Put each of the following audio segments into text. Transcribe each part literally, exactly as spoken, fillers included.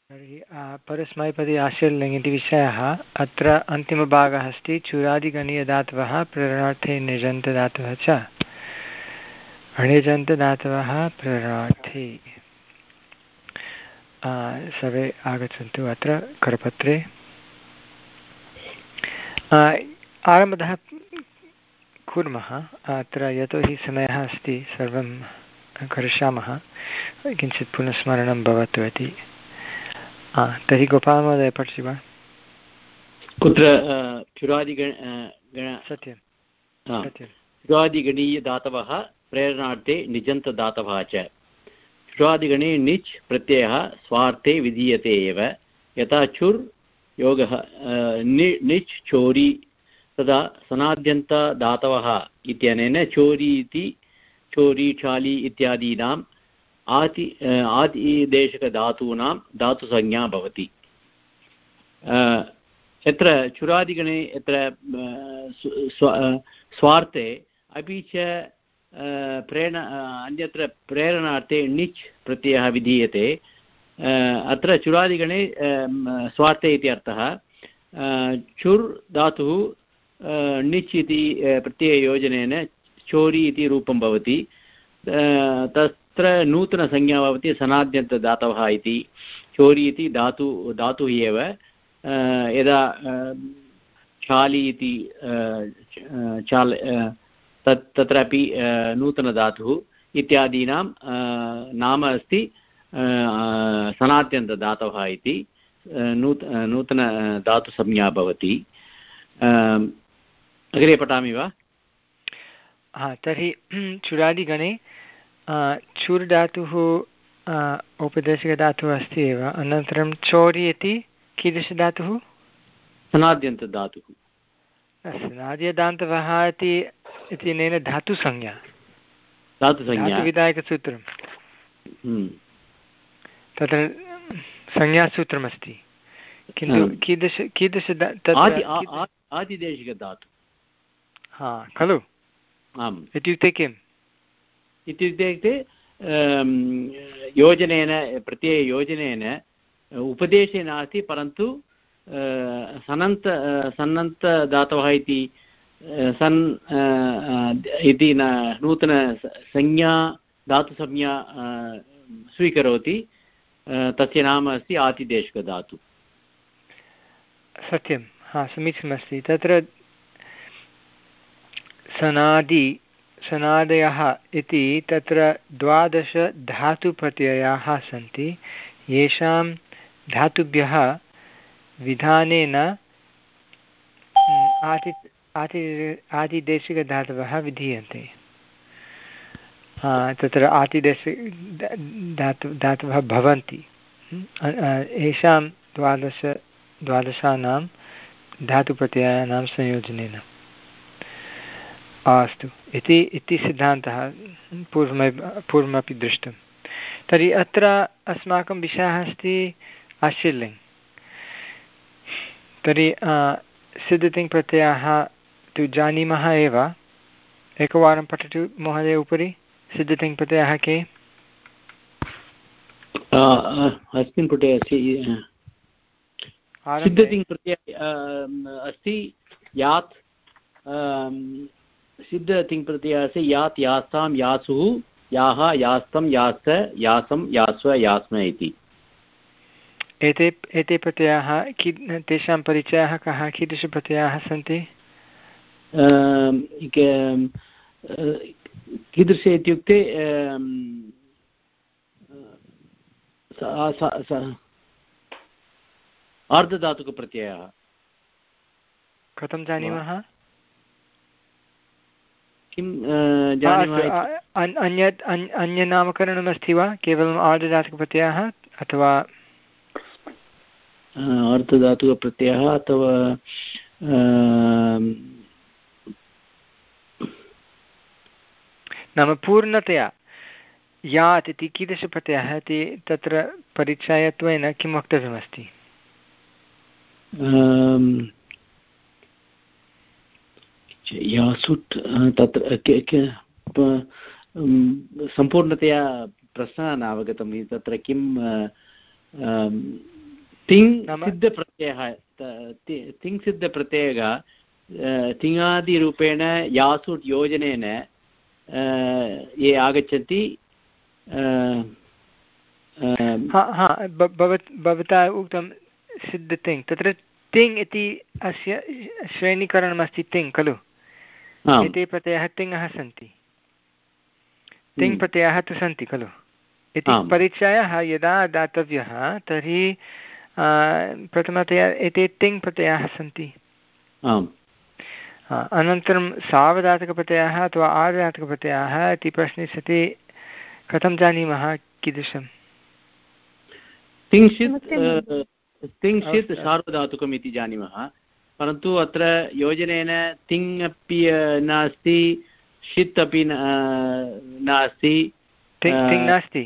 तर्हि परस्मैपदी आशीर्लिङ् इति विषयः अत्र अन्तिमभागः अस्ति चूरादिगणीयधातवः प्रेरणार्थे निजन्तदातवः च अणिजन्तदातवः प्रेरणार्थे सर्वे आगच्छन्तु अत्र करपत्रे आरम्भतः कुर्मः अत्र यतोहि समयः अस्ति सर्वं करिष्यामः किञ्चित् पुनस्मरणं भवतु इति तर्हि गोपालमहोदय पठति वा कुत्र चुरादिगण सत्यं सत्यं चुरादिगणीयधातवः प्रेरणार्थे निजन्तदातवः च चुरादिगणे निच् प्रत्ययः स्वार्थे विधीयते एव यथा चुर् योगः निच् चोरी तदा सनाद्यन्तदातवः इत्यनेन चोरी इति चोरी चाली इत्यादीनाम् आति आदिदेशकधातूनां धातुसंज्ञा भवति यत्र चुरादिगणे यत्र स्वार्थे अपि च प्रेरण अन्यत्र प्रेरणार्थे णिच् प्रत्ययः विधीयते अत्र चुरादिगणे स्वार्थे इति अर्थः चुर् धातुः णिच् इति प्रत्यययोजनेन चोरी इति रूपं भवति तत्र नूतनसंज्ञा भवति सनाद्यन्तदातवः इति चोरी इति धातु धातुः एव यदा चाली इति चाल तत् तत्रापि नूतनधातुः इत्यादीनां नाम अस्ति सनाद्यन्तदातवः इति नूत नूतनधातुसंज्ञा भवति अग्रे पठामि वा हा तर्हि चुरादिगणे चुर् धातुः औपदेशिकधातुः अस्ति एव अनन्तरं चोरि इति कीदृशधातुः सनाद्यन्तधातुः सनाद्यदान्तवः इति इत्यनेन धातुसंज्ञा धातुसंज्ञा धातुविधायकसूत्रं तत्र संज्ञासूत्रमस्ति किन्तु कीदृश कीदृश आदिदेशिकधातु हा खलु आम् इत्युक्ते किम् इत्युक्ते योजनेन प्रत्यययोजनेन उपदेशे नास्ति परन्तु सनन्त सन्नन्तदातवः इति सन् इति नूतनसंज्ञा धातुसंज्ञा स्वीकरोति तस्य नाम अस्ति आतिदेशकधातु सत्यं हा समीचीनमस्ति तत्र सनादि सनादयः इति तत्र द्वादश धातुप्रत्ययाः सन्ति येषां धातुभ्यः विधानेन आदि आदि आदिदेशिकधातवः विधीयन्ते तत्र आदिदेशि धातु धातवः भवन्ति येषां द्वादश द्वादशानां धातुप्रत्ययानां संयोजनेन अस्तु इति इति सिद्धान्तः पूर्वमेव पूर्वमपि दृष्टं तर्हि अत्र अस्माकं विषयः अस्ति आशीर्लिङ् तर्हि सिद्धतिङ् प्रत्ययाः तु जानीमः एव एकवारं पठतु महोदय उपरि सिद्धतिङ् प्रत्ययाः के अस्मिन् पुटे अस्ति सिद्धतिङ् प्रत्ययः अस्ति यात् सिद्धतिङ् प्रत्ययः अस्ति यात् यास्तां यासुः याः यास्तं यास्त यासं यास्व यास्म इति एते एते प्रत्ययाः कि तेषां परिचयः कः कीदृशप्रत्ययाः सन्ति कीदृश इत्युक्ते आर्धधातुकप्रत्ययः कथं जानीमः किं जानीमः अन्यत् अन्यनामकरणमस्ति वा केवलम् आर्धधातुकप्रत्ययः अथवा आर्धधातुकप्रत्ययः अथवा नाम पूर्णतया यात् इति कीदृशप्रत्ययः इति तत्र परिचयत्वेन किं वक्तव्यमस्ति यासुट् तत्र सम्पूर्णतया प्रश्नः न अवगतम् तत्र किं तिङ् सिद्धप्रत्ययः तिङ् सिद्धप्रत्ययः तिङादिरूपेण यासु योजनेन ये आगच्छन्ति भवता उक्तं सिद्धतिङ् तत्र तिङ् इति अस्य श्रेणीकरणमस्ति तिङ् खलु एते प्रत्ययाः तिङः सन्ति तिङ् प्रत्ययाः तु सन्ति खलु इति परिचयः यदा दातव्यः तर्हि प्रथमतया एते तिङ् प्रत्ययाः सन्ति अनन्तरं सावधातकप्रत्ययाः अथवा आर्धातकप्रत्ययाः इति प्रश्ने सति कथं जानीमः कीदृशं तिंशित् तिंशित् सार्वधातुकम् इति जानीमः परन्तु अत्र योजनेन तिङ् अपि नास्ति षित् अपि नास्ति तिङ् नास्ति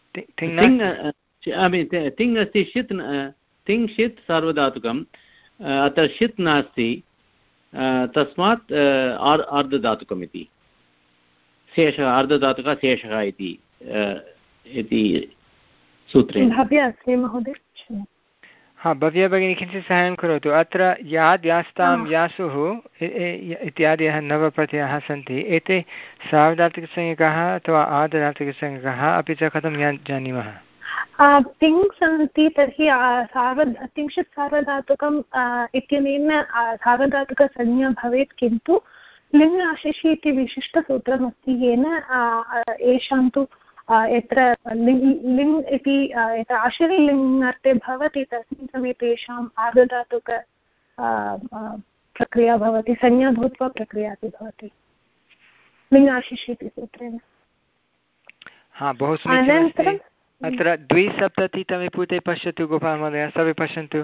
तिङ् अस्ति षित् तिङ् षित् सार्वधातुकम् अत्र षित् नास्ति तस्मात् अर्धधातुकम् इति शेषः अर्धधातुकः शेषः इति इति सूत्रेण अस्ति महोदय हा भव्या भगिनी किञ्चित् सहायं करोतु अत्र याद् यास्तां यासुः इत्यादयः नवप्रत्ययाः सन्ति एते सार्वधातुकसंज्ञकाः अथवा आर्धधातुकसंज्ञकाः अपि च कथं जानीमः तिङ् सन्ति तर्हि सार्वध तिंशित् सार्वधातुकम् इत्यनेन सार्वधातुकसंज्ञा भवेत् किन्तु लिङ् आशिषि इति विशिष्टसूत्रमस्ति येन येषां तु यत्र लिङ् इति यत्र आशिरि लिङ् भवति तस्मिन् समये तेषाम् आर्धधातुक प्रक्रिया भवति संज्ञा भूत्वा प्रक्रिया अपि भवति लिङ् आशिषि इति सूत्रेण हा बहु समीचीनम् अत्र द्विसप्ततितमे पुटे पश्यतु गोपालमहोदय सर्वे पश्यन्तु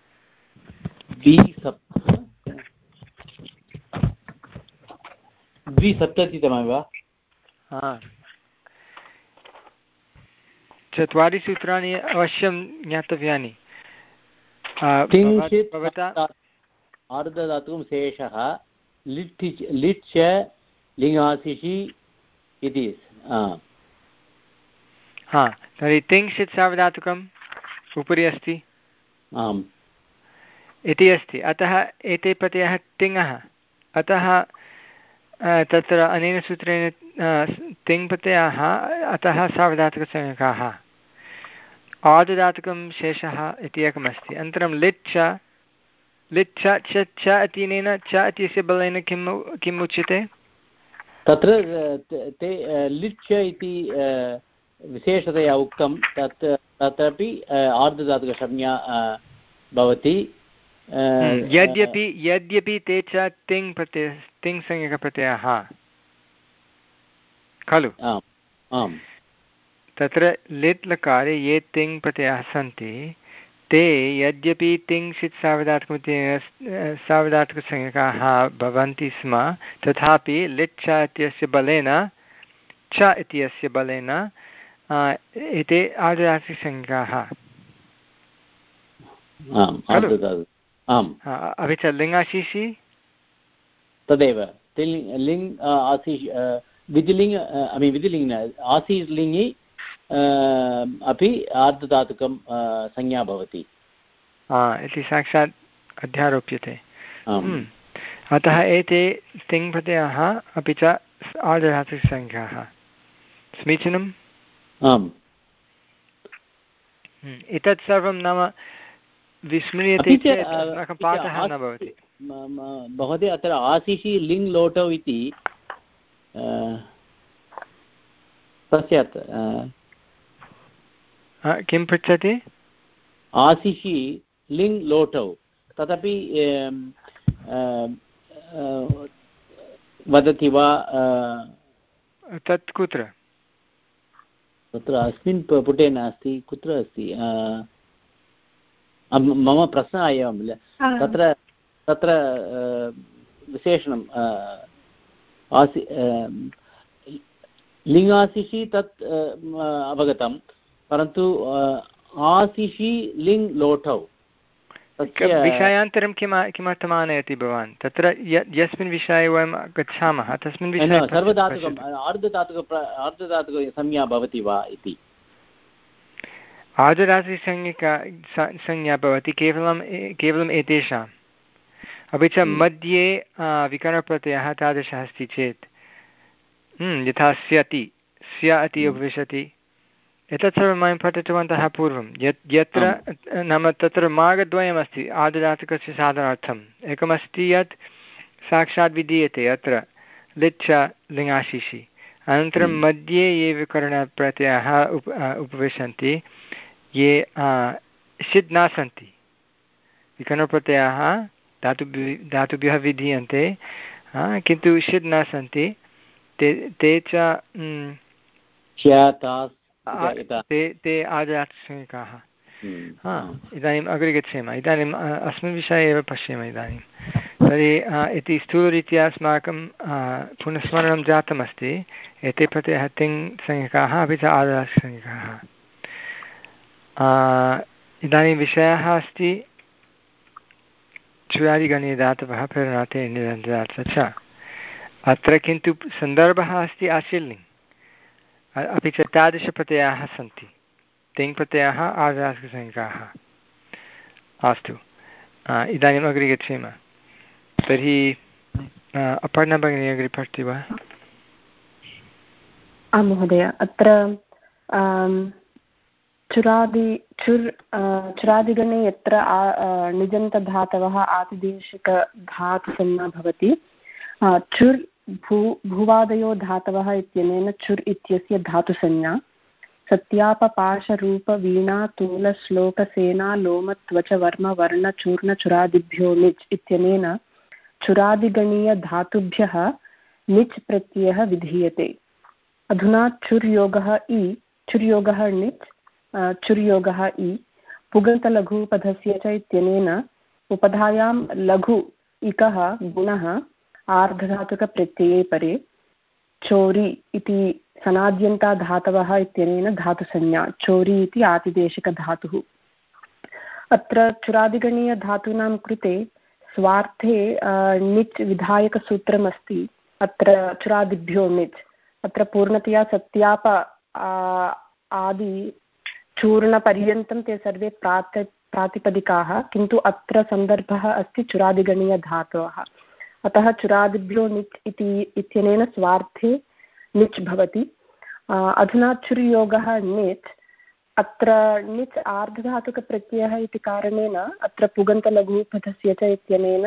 द्विसप्ततितमे वा चत्वारि सूत्राणि अवश्यं ज्ञातव्यानि भवता आर्धधातुकं शेषः लिट् लिट् च लिङ्गाशिषि इति हा तर्हि तिङ्क्षित् सार्वधातुकम् उपरि अस्ति आम् इति अस्ति अतः एते प्रत्ययः तिङः अतः तत्र अनेन सूत्रेण तिङ् प्रत्ययाः अतः सार्वधातुकसंज्ञकाः आर्धधातुकं शेषः इति एकमस्ति अनन्तरं लिट् च लिट् च च इत्यनेन च इत्यस्य बलेन किं किम् उच्यते तत्र ते लिट् च इति विशेषतया उक्तं तत् तत्रापि आर्धधातुकसंज्ञा भवति यद्यपि यद्यपि ते च तिङ् प्रत्यय तिङ् संज्ञकप्रत्ययाः खलु आम् तत्र लिट् लकारे ये तिङ् प्रत्ययाः सन्ति ते यद्यपि तिङ्क्षित् सार्वधातुकप्रत्ययेन सार्वधातुकसंज्ञकाः भवन्ति स्म तथापि लिट् च इत्यस्य बलेन च इत्यस्य बलेन एते आर्धधातुकसंज्ञकाः अपि च लिङ्गाशिषि तदेव लिङ् आशिष् विधिलिङ् ऐ मीन् विधिलिङ् आसीस् लिङि अपि आर्धधातुकं संज्ञा भवति इति साक्षात् अध्यारोप्यते अतः एते तिङ् प्रत्ययाः अपि च आर्धधातुकसंज्ञाः समीचीनम् आम् एतत् सर्वं नाम विस्मर्यते चेत् अस्माकं पाठः न भवति महोदय अत्र आशिषि लिङ् लोटौ इति पश्चात् किं पृच्छति आशिषि लिङ् लोटौ तदपि वदति वा तत् कुत्र तत्र अस्मिन् पुटे नास्ति कुत्र अस्ति मम प्रश्नः एवं तत्र तत्र विशेषणं आसि लिङ्गाशिषि तत् अवगतं परन्तु आशिषि लिङ् लोटौ विषयान्तरं किम किमर्थम् आनयति भवान् तत्र यस्मिन् विषये वयं गच्छामः तस्मिन् विषये सर्वधातुकम् अर्धधातुक अर्धधातुकसंज्ञा भवति वा इति आर्धधातुसंज्ञा संज्ञा भवति केवलं केवलम् एतेषाम् अपि च मध्ये विकरणप्रत्ययः तादृशः अस्ति चेत् यथा स्यति स्य इति उपविशति एतत् सर्वं वयं पठितवन्तः पूर्वं यत् यत्र नाम तत्र मार्गद्वयमस्ति आर्धधातुकस्य साधनार्थम् एकमस्ति यत् साक्षात् विधीयते अत्र लिच् लिङ्गाशिषि अनन्तरं मध्ये ये विकरणप्रत्ययाः उप उपविशन्ति ये षित् न सन्ति विकरणप्रत्ययाः धातुभ्यः धातुभ्यः विधीयन्ते किन्तु षित् न सन्ति ते ते च ते ते आर्धधातुसंज्ञकाः इदानीम् अग्रे गच्छेम इदानीम् अस्मिन् विषये एव पश्येम इदानीं तर्हि इति स्थूलरीत्या अस्माकं पुनस्मरणं जातमस्ति एते प्रत्ययः तिङ् संज्ञकाः अपि च आर्धधातुसंज्ञकाः इदानीं विषयः अस्ति चुरादिगणीयधातवः प्रेरणार्थे निरन्तरार्थे च अत्र किन्तु सन्दर्भः अस्ति आशीर्लिङ् अपि च तादृशप्रत्ययाः सन्ति तिङ् प्रत्ययाः आर्धधातुकसंज्ञकाः अस्तु इदानीम् अग्रे गच्छेम तर्हि अपर्णा भगिनी अग्रे पठति वा आं महोदय अत्र चुरादि चुर् चुरादिगणे यत्र निजन्तधातवः आतिदेशिकधातुसंज्ञा भवति चुर् भू भुवादयो धातवः इत्यनेन चुर् इत्यस्य धातुसंज्ञा सत्यापपाशरूपवीणातूलश्लोकसेना लोमत्वचवर्मवर्णचूर्णचुरादिभ्यो निच् इत्यनेन चुरादिगणीयधातुभ्यः निच् प्रत्ययः विधीयते अधुना चुर्योगः इ चुर्योगः निच् चुर्योगः इ पुगन्तलघुपधस्य च इत्यनेन उपधायां लघु इकः गुणः आर्धधातुकप्रत्यये परे चोरि इति सनाद्यन्ताधातवः इत्यनेन धातुसंज्ञा चोरि इति आतिदेशिकधातुः अत्र चुरादिगणीयधातूनां कृते स्वार्थे निच् विधायकसूत्रमस्ति अत्र चुरादिभ्यो निच् अत्र पूर्णतया सत्याप आदि चूर्णपर्यन्तं ते सर्वे प्रात प्रातिपदिकाः किन्तु अत्र सन्दर्भः अस्ति चुरादिगणीयधातवः अतः चुरादिभ्यो निच् इति इत्यनेन स्वार्थे निच् भवति अधुना चुर्योगः निच् अत्र निच् आर्धधातुकप्रत्ययः इति कारणेन अत्र पुगन्तलघुपथस्य च इत्यनेन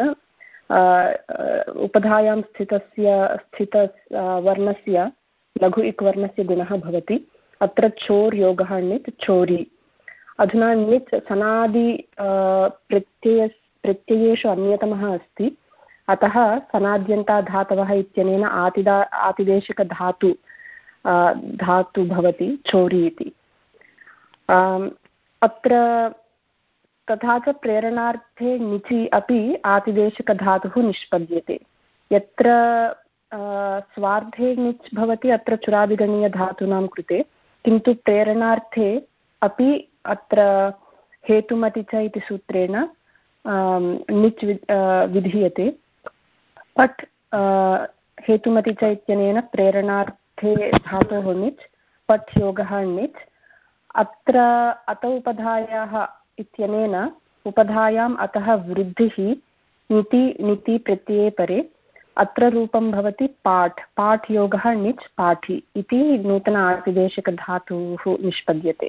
उपधायां स्थितस्य स्थित वर्णस्य लघु इक् वर्णस्य गुणः भवति अत्र चोर् योगः निच् चोरि अधुना निच् सनादि प्रत्यय प्रत्ययेषु अन्यतमः अस्ति अतः सनाद्यन्ताधातवः इत्यनेन आतिदा आतिदेशिकधातु धातु भवति चोरि इति अत्र तथा च प्रेरणार्थे निचि अपि आतिदेशिकधातुः निष्पद्यते यत्र स्वार्थे निच् भवति अत्र चुरादिगणीयधातूनां कृते किन्तु प्रेरणार्थे अपि अत्र हेतुमति च इति सूत्रेण निच् विधीयते पट् हेतुमति च इत्यनेन प्रेरणार्थे धातोः निच् पट् योगः निच् अत्र अत उपधायाः इत्यनेन उपधायाम् अतः वृद्धिः निति निति प्रत्यये परे अत्र रूपं भवति पाठ् पाठ् योगः निच् पाठि इति नूतन आतिदेशिकधातुः निष्पद्यते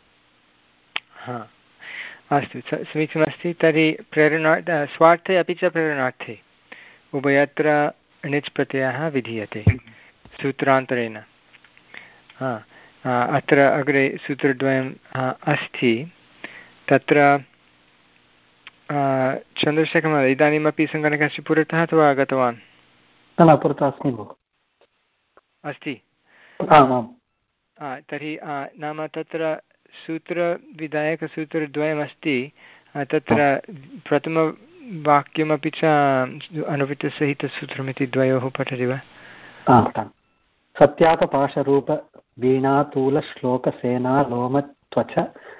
अस्तु समीचीनमस्ति तर्हि प्रेरणा स्वार्थे अपि च प्रेरणार्थे उभयत्र निच् प्रत्ययः विधीयते सूत्रान्तरेण अत्र अग्रे सूत्रद्वयम् अस्ति तत्र चन्द्रशेखरः इदानीमपि सङ्गणकस्य पुरतः अथवा आगतवान् पुरतः अस्मि भोः अस्ति आमां तर्हि नाम तत्र सूत्रविधायकसूत्रद्वयमस्ति तत्र प्रथमवाक्यमपि च अनुवृत्तसहितसूत्रमिति द्वयोः पठति वा सत्यापपाशरूपवीणातूलश्लोकसेना लोमत्वच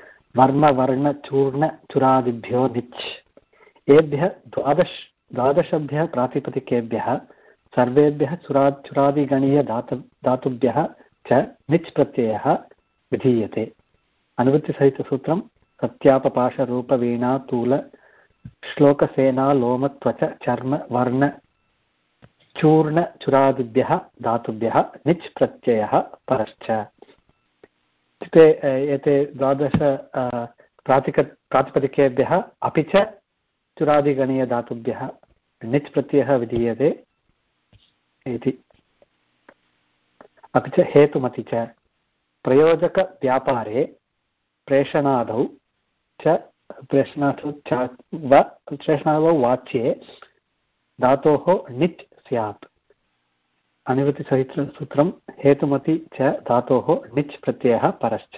वर्मवर्णचूर्णचुरादिभ्यो निच् एभ्यः द्वादश द्वादशभ्यः प्रातिपदिकेभ्यः सर्वेभ्यः चुरा चुरादिगणीयधातु धातुभ्यः च निच् प्रत्ययः विधीयते अनुवृत्तिसहितसूत्रं सत्यापपाशरूपवीणातूल श्लोकसेना लोमत्वच चर्म वर्ण चूर्ण चुरादिभ्यः धातुभ्यः निच् प्रत्ययः परश्च। ते एते द्वादश प्रातिक प्रातिपदिकेभ्यः अपि च चुरादिगणीयधातुभ्यः निच् प्रत्ययः विधीयते इति। अपि च हेतुमति च प्रयोजकव्यापारे प्रेषणादौ च प्रेषणादौ च वा प्रेषणादौ वाच्ये धातोः निच् स्यात्। अनुवृत्तिसहितसूत्रं हेतुमति च धातोः निच् प्रत्ययः परश्च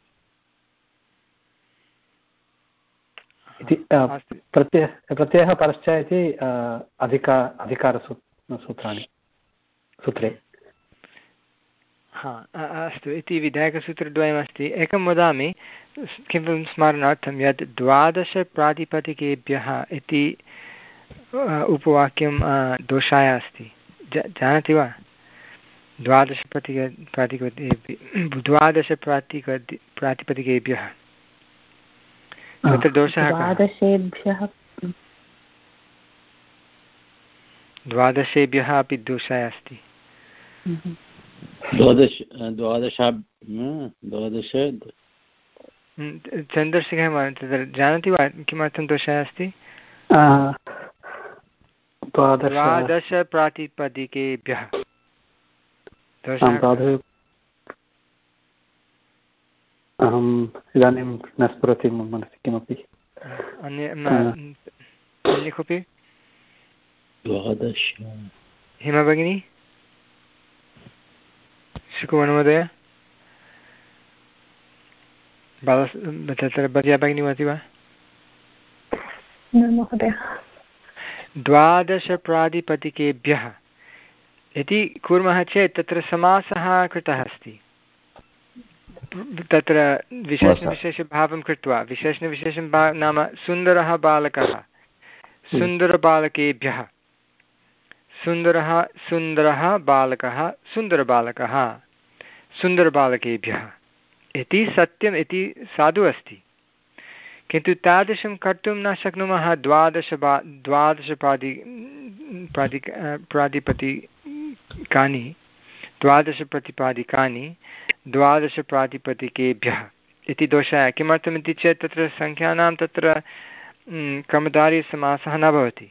इति। प्रत्यय प्रत्ययः परश्च इति अधिका अधिकारसूत्राणि सूत्रे। हा अस्तु इति विधायकसूत्रद्वयमस्ति। एकं वदामि किं स्मरणार्थं यत् द्वादशप्रातिपदिकेभ्यः इति उपवाक्यं दोषाय अस्ति। जानाति वा? द्वादशप्रति प्रातिपदिकेभ्यः द्वादशप्रातिक प्रातिपदिकेभ्यः तत्र दोषः द्वादशेभ्यः द्वादशेभ्यः अपि दोषाय अस्ति। द्वादश द्वादश द्वादश चन्द्रशेखरः तत्र जानाति वा किमर्थं दोषः अस्ति? द्वादशप्रातिपदिकेभ्यः अहम् इदानीं न स्फुरति मम मनसि किमपि। अन्य अन्य कोऽपि? द्वादश हिमा भगिनी, शुकुवन् महोदय, बाल तत्र भर्या भगिनी वदति वा? महोदय द्वादशप्रातिपदिकेभ्यः इति कुर्मः चेत् तत्र समासः कृतः अस्ति। तत्र विशेषणविशेषभावं कृत्वा विशेषणविशेषं भा नाम सुन्दरः बालकः सुन्दरबालकेभ्यः सुन्दरः सुन्दरः बालकः सुन्दरबालकः सुन्दरबालकेभ्यः इति सत्यम् इति साधु अस्ति। किन्तु तादृशं कर्तुं न शक्नुमः द्वादश बा द्वादशप्रादि प्रादि प्रातिपदिकानि द्वादशप्रतिपादिकानि द्वादशप्रातिपदिकेभ्यः इति दोषाय। किमर्थमिति चेत् तत्र सङ्ख्यानां तत्र कर्मधारयसमासः न भवति।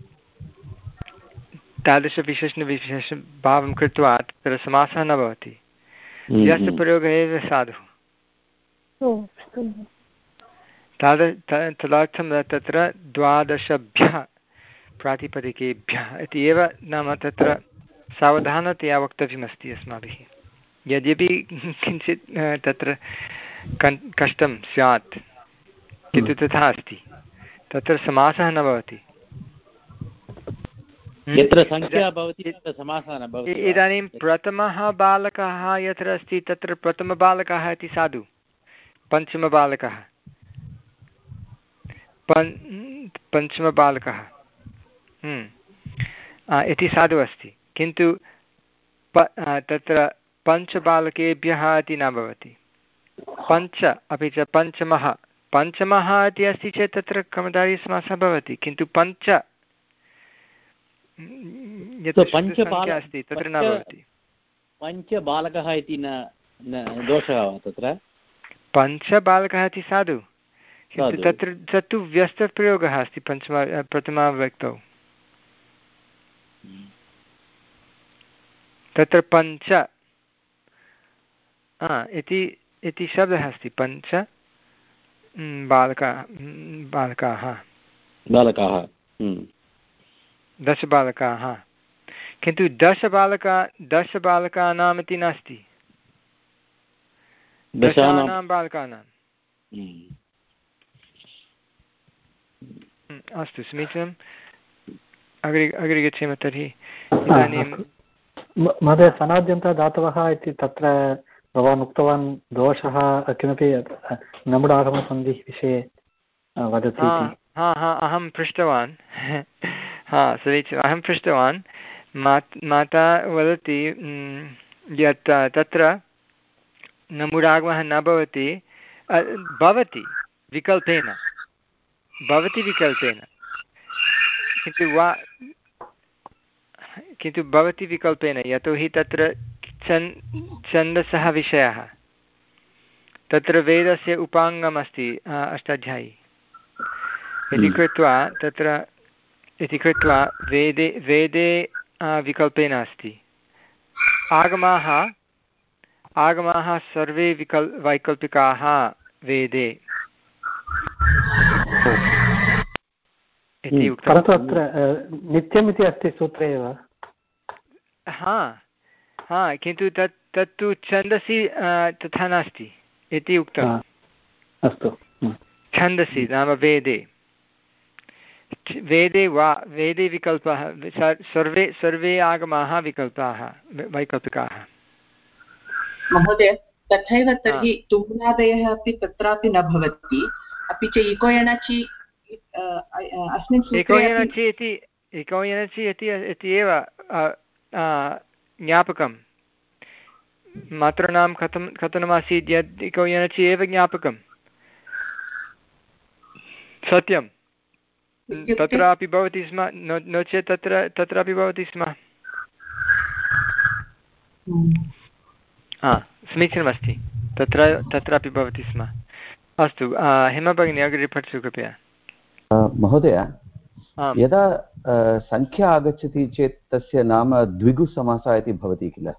तादृशविशेषणविशेषभावं कृत्वा तत्र समासः न भवति। यस्य प्रयोगः एव साधुः। ताद तदर्थं तत्र द्वादशभ्यः प्रातिपदिकेभ्यः इति एव नाम तत्र सावधानतया वक्तव्यमस्ति अस्माभिः। यद्यपि किञ्चित् तत्र कष्टं स्यात् किन्तु तथा अस्ति। तत्र समासः न भवति। यत्र संख्या भवति तत्र समासः न भवति। इदानीं प्रथमः बालकः यत्र अस्ति तत्र प्रथमबालकः इति साधु, पञ्चमबालकः पञ् पञ्चमबालकः इति साधु अस्ति। किन्तु प तत्र पञ्चबालकेभ्यः इति न भवति। पञ्च अपि च पञ्चमः पञ्चमः इति अस्ति चेत् तत्र कर्मधारयसमासः भवति। किन्तु पञ्च यत् संख्या अस्ति तत्र न भवति। पञ्चबालकः इति न दोषः वा तत्र? पञ्चबालकः इति साधु, किन्तु तत्र तत्तु व्यस्तप्रयोगः अस्ति पञ्चम प्रथमाविभक्तौ। तत्र पञ्च इति इति शब्दः अस्ति। पञ्च बालकाः बालकाः बालकाः दशबालकाः। किन्तु दशबालका दशबालकानाम् इति नास्ति, दशानां बालकानां। अस्तु समीचीनम्। अग्रे अग्रे गच्छेम तर्हि। इदानीं महोदय सनाद्यन्तः धातवः इति तत्र भवान् उक्तवान् दोषः किमपि नमुडागमसन्धिः विषये वदति इति। हा हा अहं पृष्टवान् हा समीचीनम्। अहं पृष्टवान् माता वदति यत् तत्र नमुडागमः न भवति भवति विकल्पेन भवति विकल्पेन किन्तु वा किन्तु भवति विकल्पेन यतोहि तत्र छन् छन्दसः विषयः तत्र वेदस्य उपाङ्गम् अस्ति अष्टाध्यायी इति कृत्वा तत्र इति कृत्वा वेदे वेदे विकल्पेन अस्ति आगमाः आगमाः सर्वे विकल् वैकल्पिकाः वेदे इति उक्तं। परन्तु अत्र नित्यमिति अस्ति सूत्रे एव। हा हा किन्तु तत् तत्तु छन्दसि तथा नास्ति इति उक्तम्। अस्तु छन्दसि नाम वेदे वेदे वा वेदे विकल्पः सर्वे सर्वे आगमाः विकल्पाः वैकल्पिकाः। महोदय तथैव तर्हि तुम्नादयः अपि तत्रापि न भवति अपि च इको एणचि अस्मिन् इको एणचि इति इको एणचि इति एव ज्ञापकं मातॄणां कथं कथनमासीत् यद् इको एणचि एव ज्ञापकं सत्यं तत्रापि भवति स्म नो नो चेत् तत्र तत्रापि भवति स्म। हा समीचीनमस्ति तत्र तत्रापि भवति स्म। अस्तु हेमा भगिनी अग्रे पठतु कृपया। महोदय यदा संख्या आगच्छति चेत् तस्य नाम द्विगुसमासः इति भवति किल?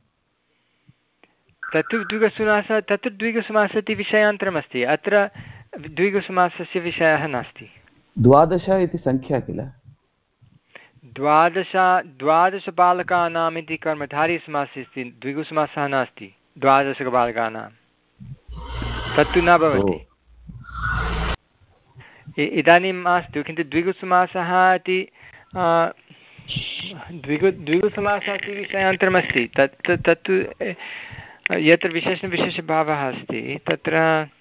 तत्तु द्विगुसमासः तत्तु द्विगुसमासः इति विषयान्तरमस्ति अत्र द्विगुसमासस्य विषयः नास्ति। द्वादश इति संख्या किल? द्वादश द्वादशबालकानाम् इति कर्मधारयसमासः अस्ति द्विगुसमासः नास्ति द्वादशबालकानां तत्तु न भवति। इदानीं मास्तु किन्तु द्विगुसमासः इति द्विगु द्विगुसमासः इति विषयान्तरमस्ति तत् तत्तु यत्र विशेषविशेषभावः अस्ति तत्र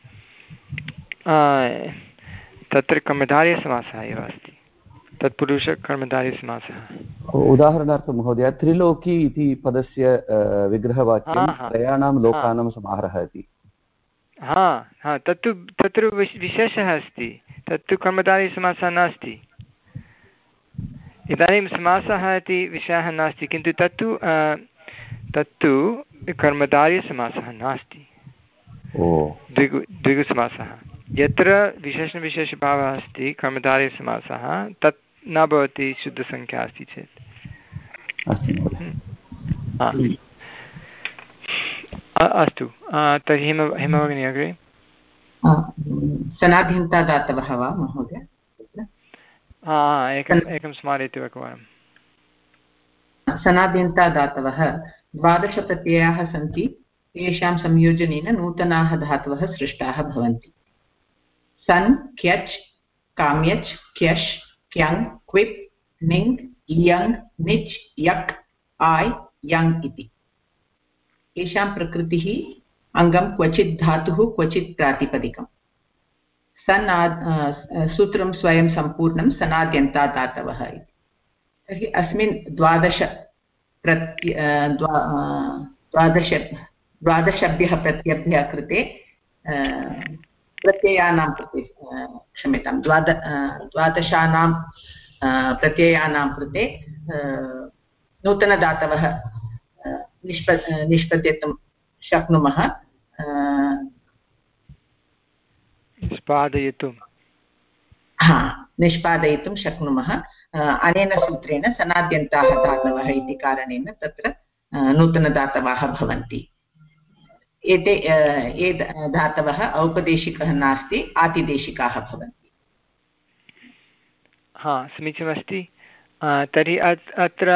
तत्र कर्मधारयसमासः एव अस्ति तत्पुरुषकर्मधारयसमासः। उदाहरणार्थं महोदय त्रिलोकी इति पदस्य विग्रहवाक्यं त्रयाणां लोकानां समाहारः इति। हा हा तत्तु तत्र विशेषः अस्ति तत्तु कर्मधारयसमासः नास्ति। इदानीं समासः इति विषयः नास्ति किन्तु तत्तु तत्तु कर्मधारयसमासः नास्ति द्विगु द्विगुसमासः। यत्र विशेषणविशेषभावः अस्ति कर्मधारयसमासः तत् न भवति शुद्धसंख्या अस्ति चेत्। अस्तु तर्हि हेम हेमा भगिनी अग्रे। सनाद्यन्तादातवः वा महोदय? हा एकम् एकं स्मारयतु एकवारं। सनाद्यन्तादातवः द्वादशप्रत्ययाः सन्ति तेषां संयोजनेन नूतनाः धातवः सृष्टाः भवन्ति। सन् क्यच् काम्यच् क्यश् क्यङ् क्विप् निङ् इयङ् निच् यक् आय् यङ् इति। येषां प्रकृतिः अङ्गं क्वचित् धातुः क्वचित् प्रातिपदिकम्। सन् सूत्रं स्वयं सम्पूर्णं सनाद्यन्तादातवः इति। तर्हि अस्मिन् द्वादश प्रत्य द्वादश द्वादशभ्यः प्रत्ययभ्यः कृते प्रत्ययानां कृते क्षम्यतां द्वाद द्वादशानां प्रत्ययानां कृते नूतनदातवः निष्प निष्पद्यतुं शक्नुमः निष्पादयितुं हा निष्पादयितुं शक्नुमः अनेन सूत्रेण सनाद्यन्ताः धातवः इति कारणेन तत्र नूतनदातवाः भवन्ति। एते ये धातवः औपदेशिकः नास्ति आतिदेशिकाः भवन्ति। हा समीचीनमस्ति। तर्हि अत्र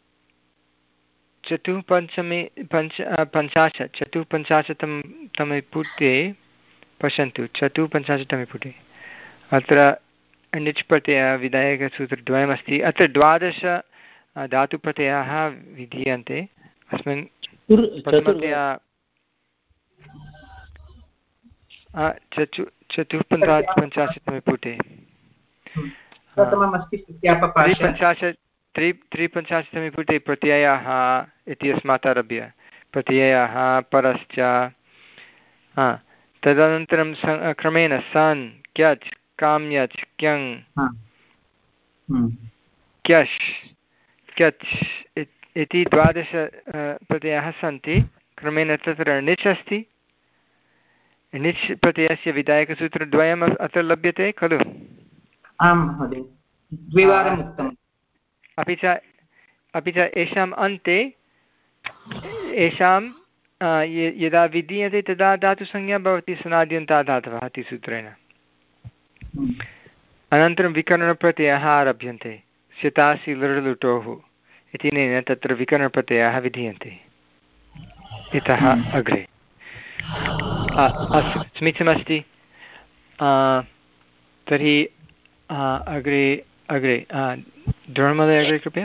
चतुःपञ्चमे पञ्च पञ्चाशत् चतुःपञ्चाशतं तमे पुटे पश्यन्तु चतुःपञ्चाशत्तमे पुटे अत्र निच् प्रत्ययः विधायकसूत्रद्वयमस्ति। अत्र द्वादश धातुप्रत्ययाः विधीयन्ते अस्मिन् प्रथमतया चतु चतुःपञ्चाशत्तमे पुटे त्रिपञ्चाशत् त्रि त्रिपञ्चाशत्तमे पुटे प्रत्ययाः इति अस्मात् आरभ्य प्रत्ययाः परश्च तदनन्तरं क्रमेण सन् क्यच् काम्यच् क्यङ् क्यश् क्यच् इति द्वादश प्रत्ययाः सन्ति। क्रमेण तत्र णिच् अस्ति। णिच् प्रत्ययस्य विधायकसूत्रद्वयम् अत्र लभ्यते खलु? आं महोदय, द्विवारम् उक्तम्। अपि च अपि च येषाम् अन्ते येषां यदा विधीयते तदा धातुसंज्ञा भवति सनाद्यन्ता धातवः इति सूत्रेण। अनन्तरं विकरणप्रत्ययाः आरभ्यन्ते सितासि लृलुटोः इत्यनेन तत्र विकरणप्रत्ययाः विधीयन्ते इतः अग्रे। अस्तु, समीचीनमस्ति। तर्हि अग्रे अग्रे द्रोणमहोदय अग्रे कृपया।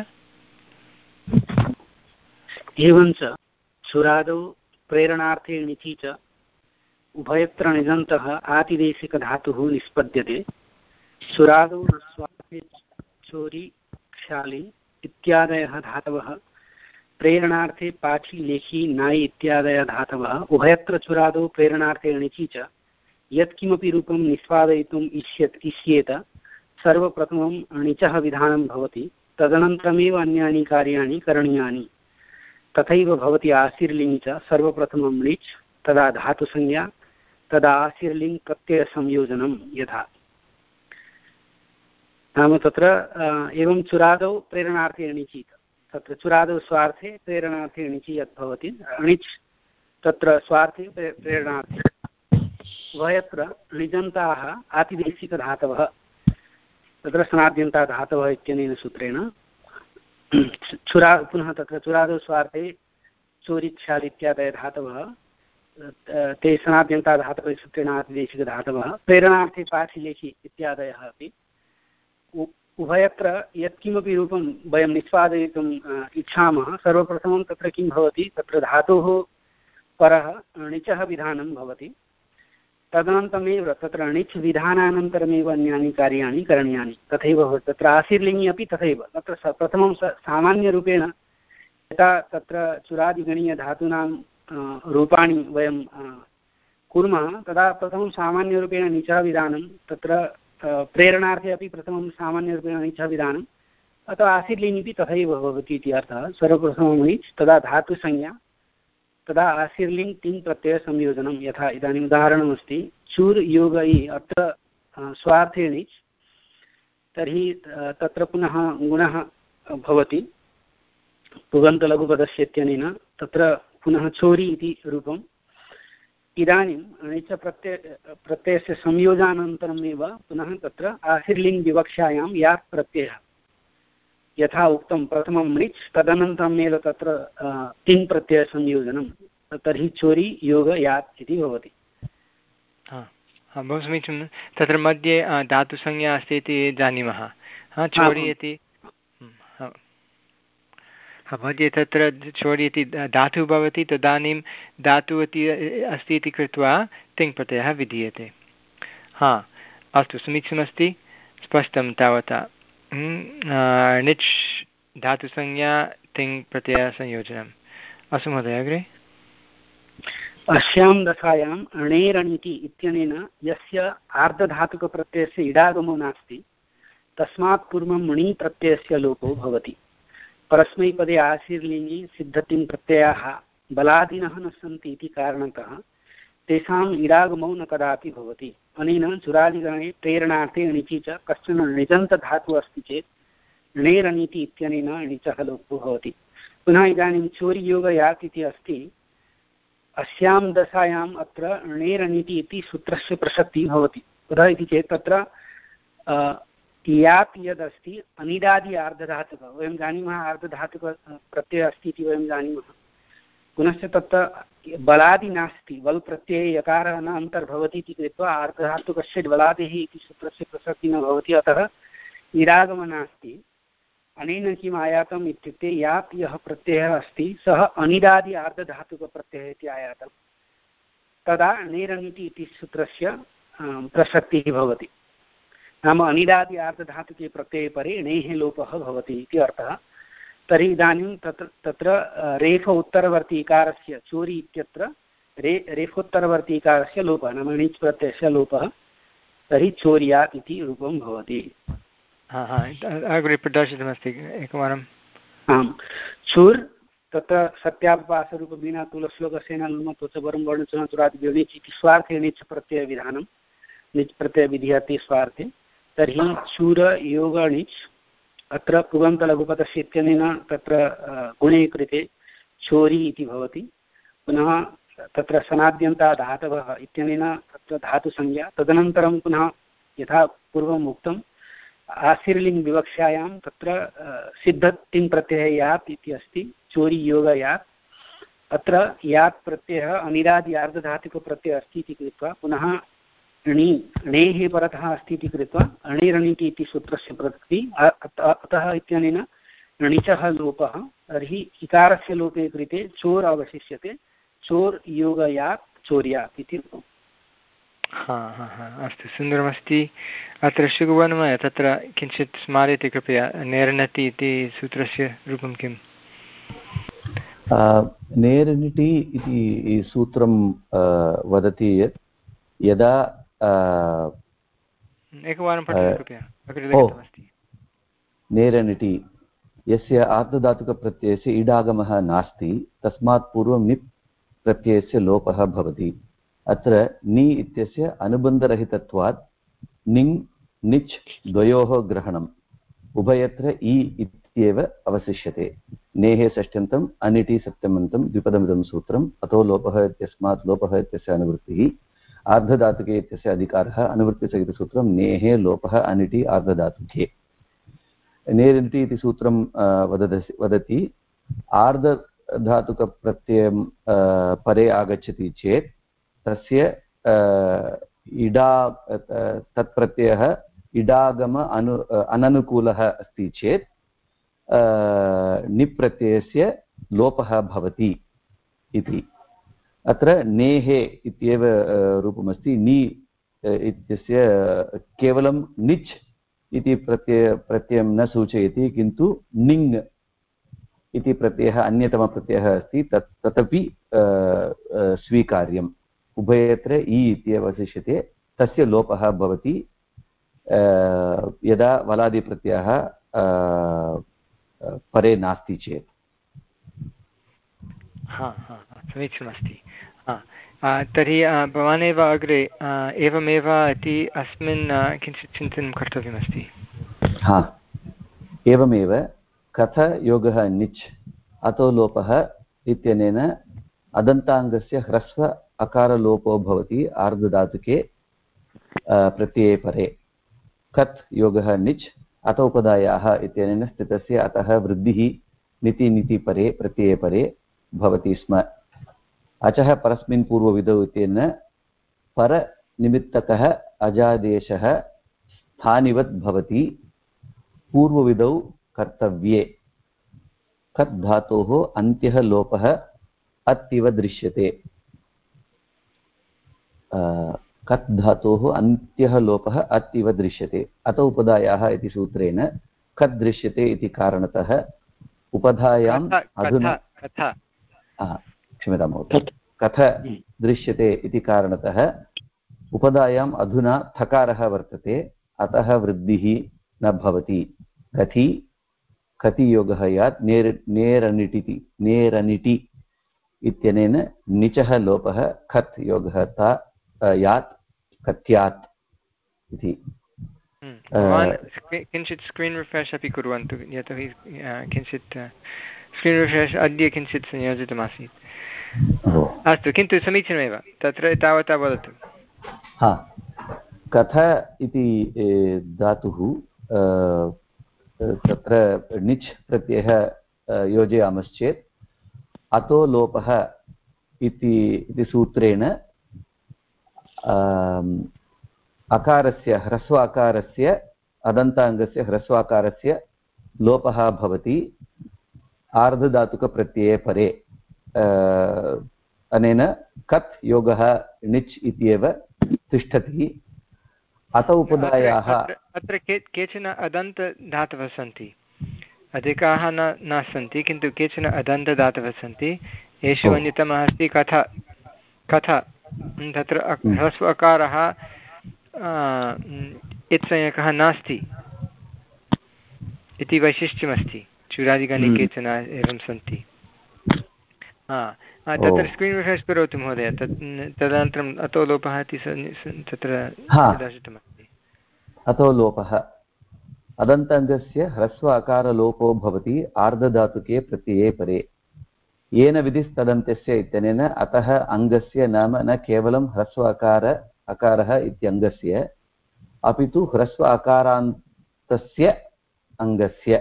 एवञ्च सुरादौ प्रेरणार्थे णिचि च उभयत्र निजन्तः आतिदेशिकधातुः निष्पद्यते। सुरादौ स्वार्थे चोरि क्षालि इत्यादयः धातवः प्रेरणार्थे पाठि लेखि नायि इत्यादयः धातवः उभयत्र चुरादौ प्रेरणार्थे णिचि च यत्किमपि रूपं निष्पादयितुम् इष्यत् इष्येत सर्वप्रथमं णिचः विधानं भवति। तदनन्तरमेव अन्यानि कार्याणि करणीयानि। तथैव भवति आशीर्लिङ् च सर्वप्रथमं णिच् तदा धातुसंज्ञा तदा आशीर्लिङ् प्रत्ययसंयोजनं यथा। नाम तत्र एवं चुरादौ प्रेरणार्थे णिचि तत्र चुरादौ स्वार्थे प्रेरणार्थे णिचि यत् भवति णिच् तत्र स्वार्थे प्रेरणार्थे उभयत्र णिजन्ताः आतिदेशिकधातवः तत्र सनाद्यन्ता धातवः इत्यनेन सूत्रेण चुरा पुनः तत्र चुरादौ स्वार्थे चोरिक्षालि इत्यादयः धातवः ते सनाद्यन्ता धातवः सूत्रेण आतिदेशिकधातवः प्रेरणार्थे पाठिलेखि इत्यादयः अपि उभयत्र यत्किमपि रूपं वयं निष्पादयितुम् इच्छामः सर्वप्रथमं तत्र किं भवति तत्र धातोः परः णिचः विधानं भवति। तदनन्तरमेव तत्र णिच् विधानानन्तरमेव अन्यानि कार्याणि करणीयानि। तथैव भवति तत्र आशीर्लिङ्गि अपि तथैव तत्र प्रथमं सामान्यरूपेण यथा तत्र चुरादिगणीयधातूनां रूपाणि वयं कुर्मः तदा प्रथमं सामान्यरूपेण णिचः विधानं तत्र प्रेरणार्थे अपि प्रथमं सामान्यरूपेण णिचः विधानम् अथवा आशीर्लिङ् इति तथैव भवति इति अर्थः। सर्वप्रथमं णिच् तदा धातुसंज्ञा तदा आशीर्लिङ् तिङ् प्रत्ययसंयोजनं यथा इदानीम् उदाहरणमस्ति चूर् योग इ अत्र स्वार्थे णिच् तर्हि तत्र पुनः गुणः भवति पुगन्तलघुपदस्य इत्यनेन तत्र पुनः चोरि इति रूपम्। इदानीं णिच प्रत्यय प्रत्ययस्य संयोजनानन्तरमेव पुनः तत्र आशीर्लिङ् विवक्षायां यात् प्रत्ययः यथा उक्तं प्रथमं णिच् तदनन्तरमेव तत्र तिङ् प्रत्ययसंयोजनं तर्हि चोरि योग यात् इति भवति। बहु समीचीनं। तत्र मध्ये धातुसंज्ञा अस्ति इति जानीमः। चोरि इति मध्ये तत्र चोरि इति धातुः भवति तदानीं धातुः इति अस्ति इति कृत्वा तिङ् प्रत्ययः विधीयते। हा अस्तु, समीचीनमस्ति, स्पष्टं तावता। णिच् धातुसंज्ञा तिङ् प्रत्ययसंयोजनम्। अस्तु महोदय अग्रे। अस्यां दशायां णेरಣಿति इत्यनेन यस्य आर्धधातुकप्रत्ययस्य इडागमो नास्ति तस्मात् पूर्वं णि प्रत्ययस्य लोपो भवति। परस्मैपदे आशीर्लिङ्गि सिद्धतिङ् प्रत्ययाः बलादीनः न सन्ति इति कारणतः तेषाम् इडागमौ न कदापि भवति। अनेन चुरादिगणे प्रेरणार्थे णिचि च कश्चन णिजन्तधातुः अस्ति चेत् णेरಣಿति इत्यनेन णिचः लोपो भवति। पुनः इदानीं चोरियोग यात् इति अस्ति। अस्यां दशायाम् अत्र णेरಣಿति इति सूत्रस्य प्रसक्तिः भवति। कुतः इति चेत् तत्र यात् यदस्ति अनिदादि आर्धधातुक वयं जानीमः आर्धधातुक प्रत्ययः अस्ति इति वयं जानीमः। पुनश्च तत्र बलादि नास्ति, वल् प्रत्यये यकारः न अन्तर्भवति इति कृत्वा आर्धधातुकस्य बलादेः इति सूत्रस्य प्रसक्तिः न भवति। अतः इडागमः नास्ति। अनेन किम् आयातम् इत्युक्ते यात् यः प्रत्ययः अस्ति सः अनिदादि आर्धधातुकप्रत्ययः इति आयातं। तदा णेरಣಿति इति सूत्रस्य प्रसक्तिः भवति। नाम अनिदादि आर्धधातुके प्रत्यये परे णेः लोपः भवति इति अर्थः। तर्हि इदानीं तत्र तत्र रेफ उत्तरवर्ती इकारस्य चोरि इत्यत्र रे रेफोत्तरवर्ती इकारस्य लोपः नाम णिच् प्रत्ययस्य लोपः तर्हि चौर्यात् इति रूपं भवति। अग्रे प्रदर्शितमस्ति एकवारम्। आम् चुर् तत्र सत्यापवासरूपवीणातुलश्लोकस्य लुमत्वचवरं वर्णचुनाचुरादिभ्यो णिच् इति स्वार्थे णिच् प्रत्ययविधानं णिच् प्रत्ययविधीयते स्वार्थे तर्हि चूर योग णिच् अत्र पुगन्तलघुपदस्य इत्यनेन तत्र गुणे कृते चोरी इति भवति। पुनः तत्र सनाद्यन्ता धातवः इत्यनेन तत्र धातुसंज्ञा तदनन्तरं पुनः यथा पूर्वम् उक्तम् आशीर्लिङ्ग् विवक्षायां तत्र सिद्धतिङ् प्रत्ययः यात् इति अस्ति चोरी योग यात् अत्र यात् प्रत्ययः अनिरादि आर्धधातुकप्रत्ययः अस्ति इति कृत्वा पुनः णि णेः परतः अस्ति इति कृत्वा अणिरणिति इति सूत्रस्य प्रसक्ति अतः इत्यनेन णिचः लोपः तर्हि इकारस्य लोपे कृते चोर् अवशिष्यते चोर् योगयात् चौर्यात् इति रूपम्। हा हा हा अस्तु सुन्दरमस्ति। अत्र शुगवर्णमय तत्र किञ्चित् स्मार्यते कृपया नेरनति इति सूत्रस्य रूपं किम्? नेरनिटि इति सूत्रं वदति यत् यदा एकवारं पठतु कृपया। नेरनिटि यस्य आर्धधातुकप्रत्ययस्य इडागमः नास्ति तस्मात् पूर्वं निप् प्रत्ययस्य लोपः भवति। अत्र नि इत्यस्य अनुबन्धरहितत्वात् निङ् निच् द्वयोः ग्रहणम् उभयत्र इ इत्येव अवशिष्यते। नेः षष्ट्यन्तम् अनिटि सप्तमन्तं द्विपदमिदं सूत्रम् अतो लोपः इत्यस्मात् लोपः इत्यस्य अनुवृत्तिः आर्धधातुके इत्यस्य अधिकारः अनुवृत्तिसहितसूत्रं नेः लोपः अनिटि आर्धधातुके। नेरिति इति सूत्रं वदति वदति आर्धधातुकप्रत्ययं परे आगच्छति चेत् तस्य इडा तत्प्रत्ययः इडागम अनु अननुकूलः अस्ति चेत् निप् प्रत्ययस्य लोपः भवति इति। अत्र नेः इत्येव रूपमस्ति। नि इत्यस्य केवलं निच् इति प्रत्यय प्रत्ययं न सूचयति किन्तु निङ् इति प्रत्ययः अन्यतमप्रत्ययः अस्ति तत् तदपि स्वीकार्यम्। उभयत्र इ इत्येव अवशिष्यते तस्य लोपः भवति यदा वलादिप्रत्ययः परे नास्ति चेत्। हा हा समीचीनमस्ति। तर्हि भवानेव अग्रे एवमेव इति अस्मिन् किञ्चित् चिन्तनं कर्तव्यमस्ति। हा एवमेव कथ योगः निच् अतो लोपः इत्यनेन अदन्ताङ्गस्य ह्रस्व अकारलोपो भवति आर्धधातुके प्रत्यये परे। कत् योगः निच् अत उपधायाः इत्यनेन स्थितस्य अतः वृद्धिः निति निति परे प्रत्यये परे भवति स्म। अचः परस्मिन् पूर्वविधौ इत्यनेन परनिमित्तकः अजादेशः स्थानिवत् भवति पूर्वविधौ कर्तव्ये। कत् धातोः अन्त्यः लोपः अत्इव दृश्यते। कत् धातोः अन्त्यः लोपः अत्इव दृश्यते। अत उपधायाः इति सूत्रेण कत् दृश्यते इति कारणतः उपधायाम् अधुना क्षम्यतां महोदय कथ दृश्यते इति कारणतः उपधायाम् अधुना थकारः वर्तते अतः वृद्धिः न भवति। कथि कति योगः यात् नेर नेरनिटि नेरनिटि इत्यनेन निचः लोपः खत् योगः ता यात् कथ्यात् इति। किञ्चित् स्क्रीन् रिफ्रेश् अपि कुर्वन्तु यतोहि किञ्चित् स्क्रीन् रिफ्रेश् अद्य किञ्चित् संयोजितमासीत्। अस्तु किन्तु समीचीनमेव तत्र तावता वदतु। हा कथ इति धातुः तत्र निच् प्रत्ययः योजयामश्चेत् अतो लोपः इति सूत्रेण अकारस्य ह्रस्व अकारस्य अदन्ताङ्गस्य ह्रस्व अकारस्य लोपः भवति आर्धधातुकप्रत्यये परे। अनेन कत् योगः निच् इत्येव तिष्ठति। अत उपधायाः अत्र केचन अदन्तधातवः सन्ति अधिकाः न न सन्ति किन्तु केचन अदन्तधातवः सन्ति। येषु अन्यतमः अस्ति कथ कथा तत्र ह्रस्व अकारः इत्संज्ञकः नास्ति इति वैशिष्ट्यमस्ति। चूरादिगणे केचन एवं सन्ति। तत्र स्क्रीन् रिफ्रेश् करोतु महोदय। तत् तदनन्तरम् अतो लोपः इति तत्र दर्शितमस्ति। अतो लोपः अदन्ताङ्गस्य ह्रस्व अकारलोपो भवति आर्धधातुके प्रत्यये परे येन विधिस्तदन्तस्य इत्यनेन अतः अङ्गस्य नाम न केवलं ह्रस्व अकार अकारः इत्यङ्गस्य अपि तु ह्रस्व अकारान्तस्य अङ्गस्य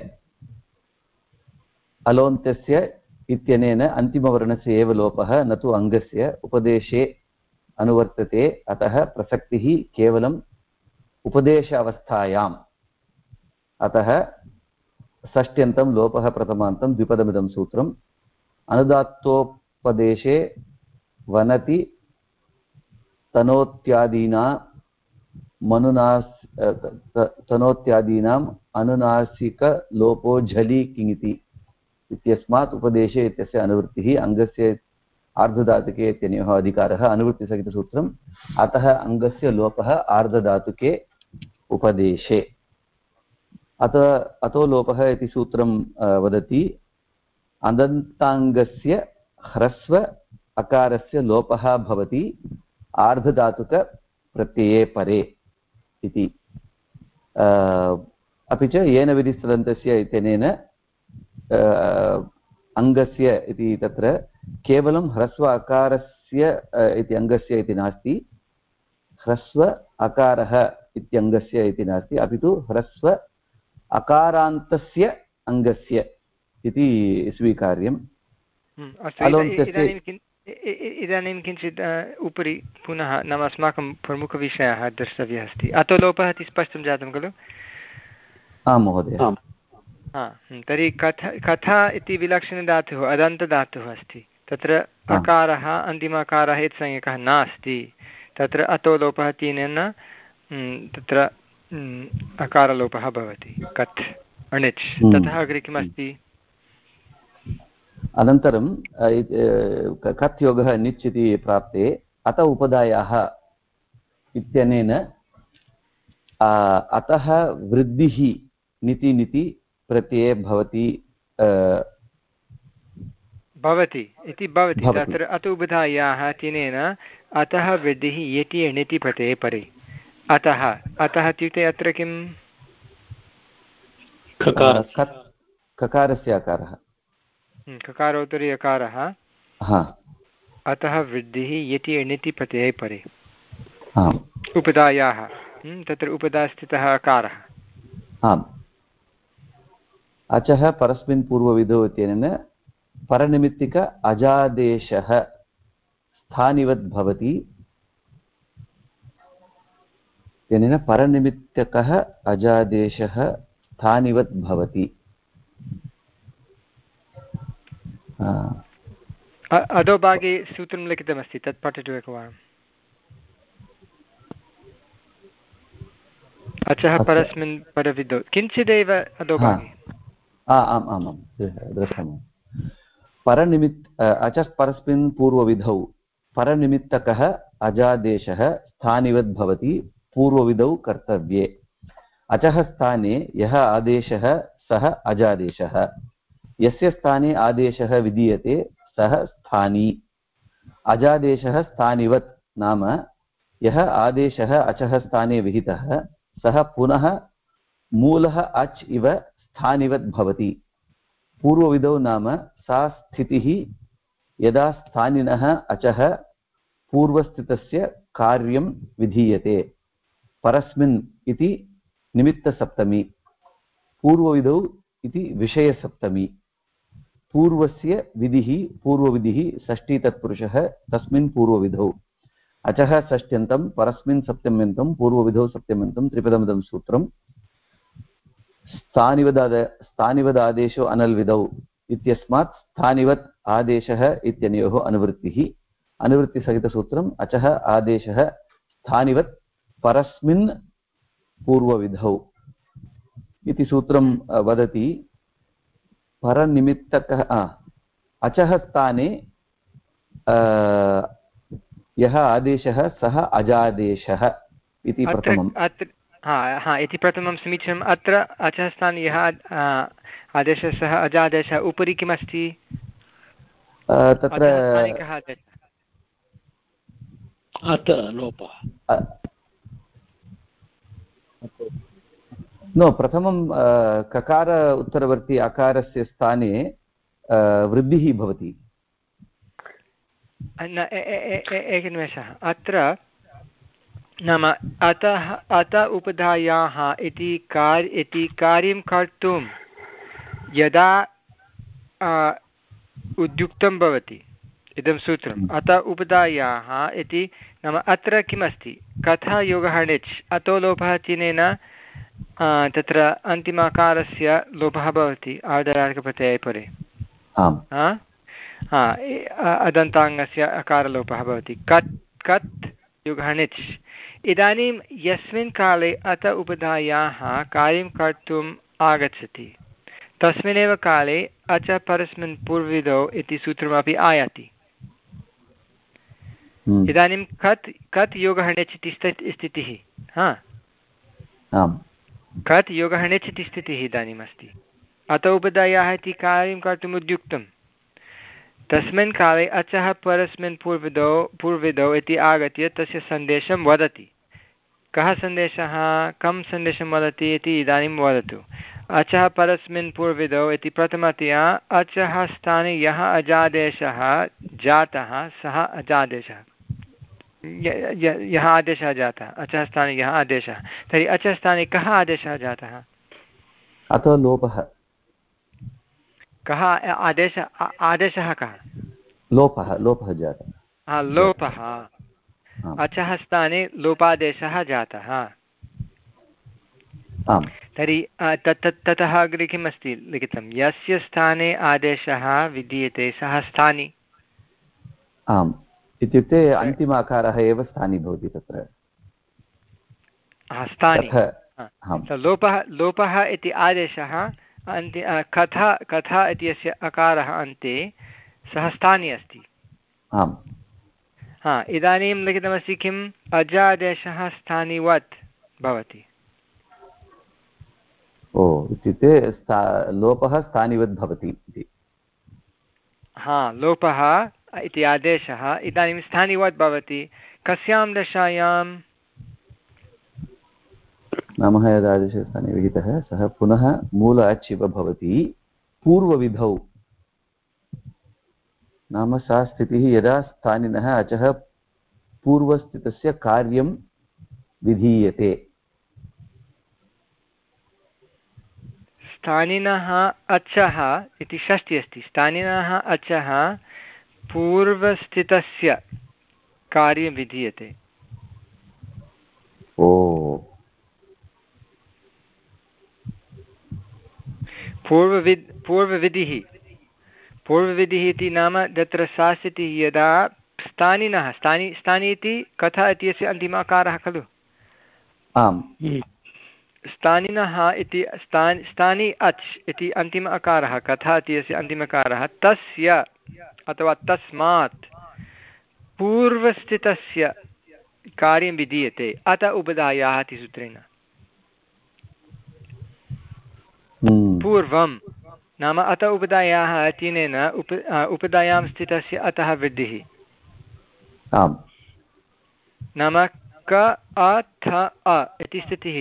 अलोन्त्यस्य इत्यनेन अन्तिमवर्णस्य एव लोपः न तु अङ्गस्य उपदेशे अनुवर्तते। अतः प्रसक्तिः केवलम् उपदेश अवस्थायाम्। अतः षष्ट्यन्तं लोपः प्रथमान्तं द्विपदमिदं सूत्रम् अनुदात्तोपदेशे वनति तनोत्यादीना मनुनास् तनोत्यादीनाम् अनुनासिकलोपो झलि किङिति इत्यस्मात् उपदेशे इत्यस्य अनुवृत्तिः अङ्गस्य आर्धधातुके इत्यनयोः अधिकारः अनुवृत्तिसहितसूत्रम् अतः अङ्गस्य लोपः आर्धधातुके उपदेशे। अत अतो लोपः इति सूत्रं वदति अदन्ताङ्गस्य ह्रस्व अकारस्य लोपः भवति आर्धधातुकप्रत्यये परे इति। अपि च येन विधिस्तदन्तस्य इत्यनेन अङ्गस्य इति तत्र केवलं ह्रस्व अकारस्य इति अङ्गस्य इति नास्ति, ह्रस्व अकारः इत्यङ्गस्य इति नास्ति, अपि तु ह्रस्व अकारान्तस्य अङ्गस्य इति स्वीकार्यम्। इदानीं किञ्चित् उपरि पुनः नाम अस्माकं प्रमुखविषयः द्रष्टव्यः अस्ति। अतो लोपः इति स्पष्टं जातं खलु? आं महोदय। तर्हि कथा कथा इति विलक्षणधातुः अदन्तधातुः अस्ति। तत्र अकारः अन्तिमकारः इत्संज्ञकः नास्ति। तत्र अतो लोपः तेन तत्र अकारलोपः भवति। कथ् अणिच् ततः अग्रे किमस्ति? अनन्तरं कथ् योगः निच् इति प्राप्ते अत उपधायाः इत्यनेन अतः वृद्धिः निति निति प्रत्यये भवति भवति इति भवति। तत्र अत उपधायाः तेन अतः वृद्धिः यति एणिति प्रत्यये परे। अतः अतः इत्युक्ते अत्र किं? ककारस्य आकारः, ककारोत्तरी अकारः। अतः वृद्धिः यति एणिति प्रत्यये परे उपधायाः। तत्र उपधा स्थितः अकारः। आम्। अचः परस्मिन् पूर्वविधौ इत्यनेन परनिमित्तिक अजादेशः स्थानिवद् भवति। इत्यनेन परनिमित्तकः अजादेशः स्थानिवद् भवति। अधोभागे सूत्रं लिखितमस्ति, तत् पठतु एकवारम्। अचः परस्मिन् परविधौ किञ्चिदेव अधोभागे। आम् आम् आम् दृष्टं। परनिमित् अचः परस्मिन् पूर्वविधौ परनिमित्तकः अजादेशः स्थानिवद् भवति पूर्वविधौ कर्तव्ये। अचः स्थाने यः आदेशः सः अजादेशः, यस्य स्थाने आदेशः विधीयते सः स्थानी। अजादेशः स्थानिवत् नाम यः आदेशः अचः स्थाने विहितः सः पुनः मूलः अच् इव स्थानिवत् भवति। पूर्वविधौ नाम सा स्थितिः यदा स्थानिनः अचः पूर्वस्थितस्य कार्यं विधीयते। परस्मिन् इति निमित्तसप्तमी, पूर्वविधौ इति विषयसप्तमी। पूर्वस्य विधिः पूर्वविधिः षष्ठी तत्पुरुषः तस्मिन् पूर्वविधौ। अचः षष्ट्यन्तं परस्मिन् सप्तम्यन्तं पूर्वविधौ सप्तम्यन्तं त्रिपदमिदं सूत्रम्। स्थानिवदाद स्थानिवदादेशो अनल्विधौ इत्यस्मात् स्थानिवत् आदेशः इत्यनयोः अनुवृत्तिः। अनुवृत्तिसहितसूत्रम् अचः आदेशः स्थानिवत् परस्मिन् पूर्वविधौ इति सूत्रं वदति। परनिमित्तकः अचः स्थाने यः आदेशः सः अजादेशः इति प्रथमम् अत्र हा हा इति प्रथमं समीचीनम्। अत्र अचः स्थाने यः आदेशः सः अजादेशः उपरि किमस्ति तत्र नो प्रथमं ककार उत्तरवर्ति अकारस्य स्थाने वृद्धिः भवति। एकनिमेषः अत्र नाम अतः अत उपधायाः इति कार् इति कार्यं कर्तुं यदा उद्युक्तं भवति इदं सूत्रम् अत उपधायाः इति नाम अत्र किमस्ति कथा योगः णिच् अतो लोपः चिनेन तत्र अन्तिमाकारस्य लोपः भवति आर्धधातुकप्रत्यये परे अदन्ताङ्गस्य अकारलोपः भवति कत् कत् योगः णिच्। इदानीं यस्मिन् काले अत उपधायाः कार्यं कर्तुम् आगच्छति तस्मिन्नेव काले अच परस्मिन् पूर्वविधौ इति सूत्रमपि आयाति। इदानीं कत् कत् योगः णिच् इति स्थितिः हा कत् योगः णिच् इति स्थितिः इदानीम् अस्ति। अत उपधायाः इति कार्यं कर्तुम् उद्युक्तं तस्मिन् काले अचः परस्मिन् पूर्वविधौ पूर्वविधौ इति आगत्य तस्य सन्देशं वदति। कः सन्देशः कं सन्देशं वदति इति इदानीं वदतु। अचः परस्मिन् पूर्वविधौ इति प्रथमतया अचः स्थाने यः अजादेशः जातः सः अजादेशः यः आदेशः जातः अचः स्थाने यः आदेशः तर्हि अचः स्थाने कः आदेशः जातः अतो लोपः कः आदेश आदेशः कः लोपः लोपः जातः हा लोपः अचः स्थाने लोपादेशः जातः। तर्हि तत् ततः अग्रे किम् अस्ति लिखितं यस्य स्थाने आदेशः विधीयते सः स्थानी। आम् इत्युक्ते अन्तिम आकारः एव स्थानी भवति तत्र स्थानी। लोपः लोपः इति आदेशः अन्ते कथा कथा इत्यस्य अकारः अन्ते सः स्थानी अस्ति। आम् हा इदानीं लिखितमस्ति किम् अजादेशः स्थानिवत् भवति। ओ इत्युक्ते लोपः स्थानिवत् भवति इति। हा लोपः इति आदेशः इदानीं स्थानिवत् भवति कस्यां दशायां नामः यदा आदेशस्थाने विहितः सः पुनः मूल अच् इव भवति पूर्वविधौ नाम सा स्थितिः यदा स्थानिनः अचः पूर्वस्थितस्य कार्यं विधीयते। स्थानिनः अचः इति षष्ठी अस्ति स्थानिनः अचः पूर्वस्थितस्य कार्यं विधीयते। ओ पूर्वविद् पूर्वविधिः पूर्वविधिः इति नाम तत्र सा स्थितिः यदा स्थानिनः स्थानि स्थानि इति कथा इत्यस्य अन्तिमाकारः खलु। आम् स्थानिनः इति स्थान् स्थानि अच् इति अन्तिम अकारः कथा इत्यस्य अन्तिमकारः तस्य अथवा तस्मात् पूर्वस्थितस्य कार्यं विधीयते अत उपधायाः इति सूत्रेण। पूर्वं नाम अत उपधायाः इत्यनेन उप उपधायां स्थितस्य अतः वृद्धिः नाम क अथ अ इति स्थितिः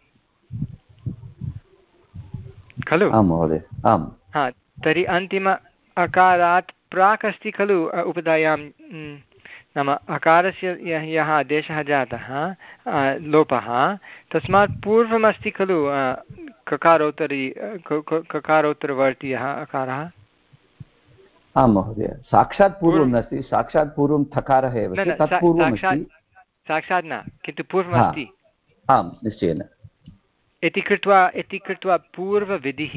खलु। आम् महोदय आम्। हा तर्हि अन्तिम अकारात् प्राक् अस्ति खलु उपधायां नाम अकारस्य यः यः आदेशः जातः लोपः तस्मात् पूर्वमस्ति खलु ककारोत्तरी ककारोत्तरवर्तीयः अकारः। आं महोदय साक्षात् पूर्वं नास्ति साक्षात् पूर्वं थकारः एव साक्षात् न किन्तु पूर्वमस्ति। आं निश्चयेन इति कृत्वा इति कृत्वा पूर्वविधिः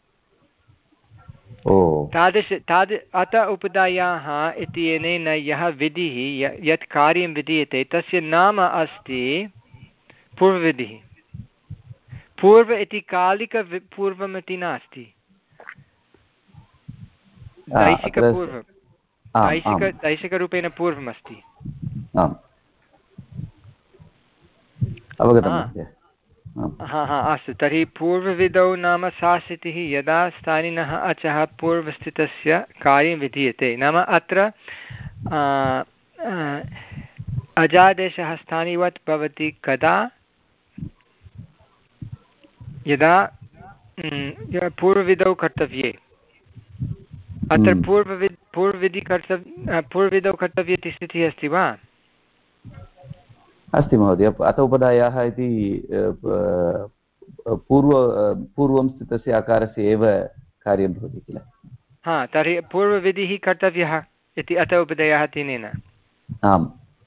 ओ तादृश ताद् अत उपधायाः इत्यनेन यः विधिः यत् कार्यं विधीयते तस्य नाम अस्ति पूर्वविधिः। पूर्व इति कालिक पूर्वमिति नास्ति दैशिकपूर्वं दैशिक दैशिकरूपेण पूर्वमस्ति। आम् अवगतं महोदय। हा हा अस्तु तर्हि पूर्वविधौ नाम सा स्थितिः यदा स्थानिनः अचः पूर्वस्थितस्य कार्यं विधीयते। नाम अत्र अजादेशः स्थानिवत् भवति कदा यदा पूर्वविधौ कर्तव्ये। अत्र पूर्वविद् पूर्वविधि कर्तव्य पूर्वविधौ कर्तव्ये इति स्थितिः अस्ति वा? अस्ति महोदय। अत उपधायाः इति पूर्व पूर्वं स्थितस्य आकारस्य एव कार्यं भवति किल। हा तर्हि पूर्वविधिः कर्तव्यः इति अत उपधेयः तेनेन। आम्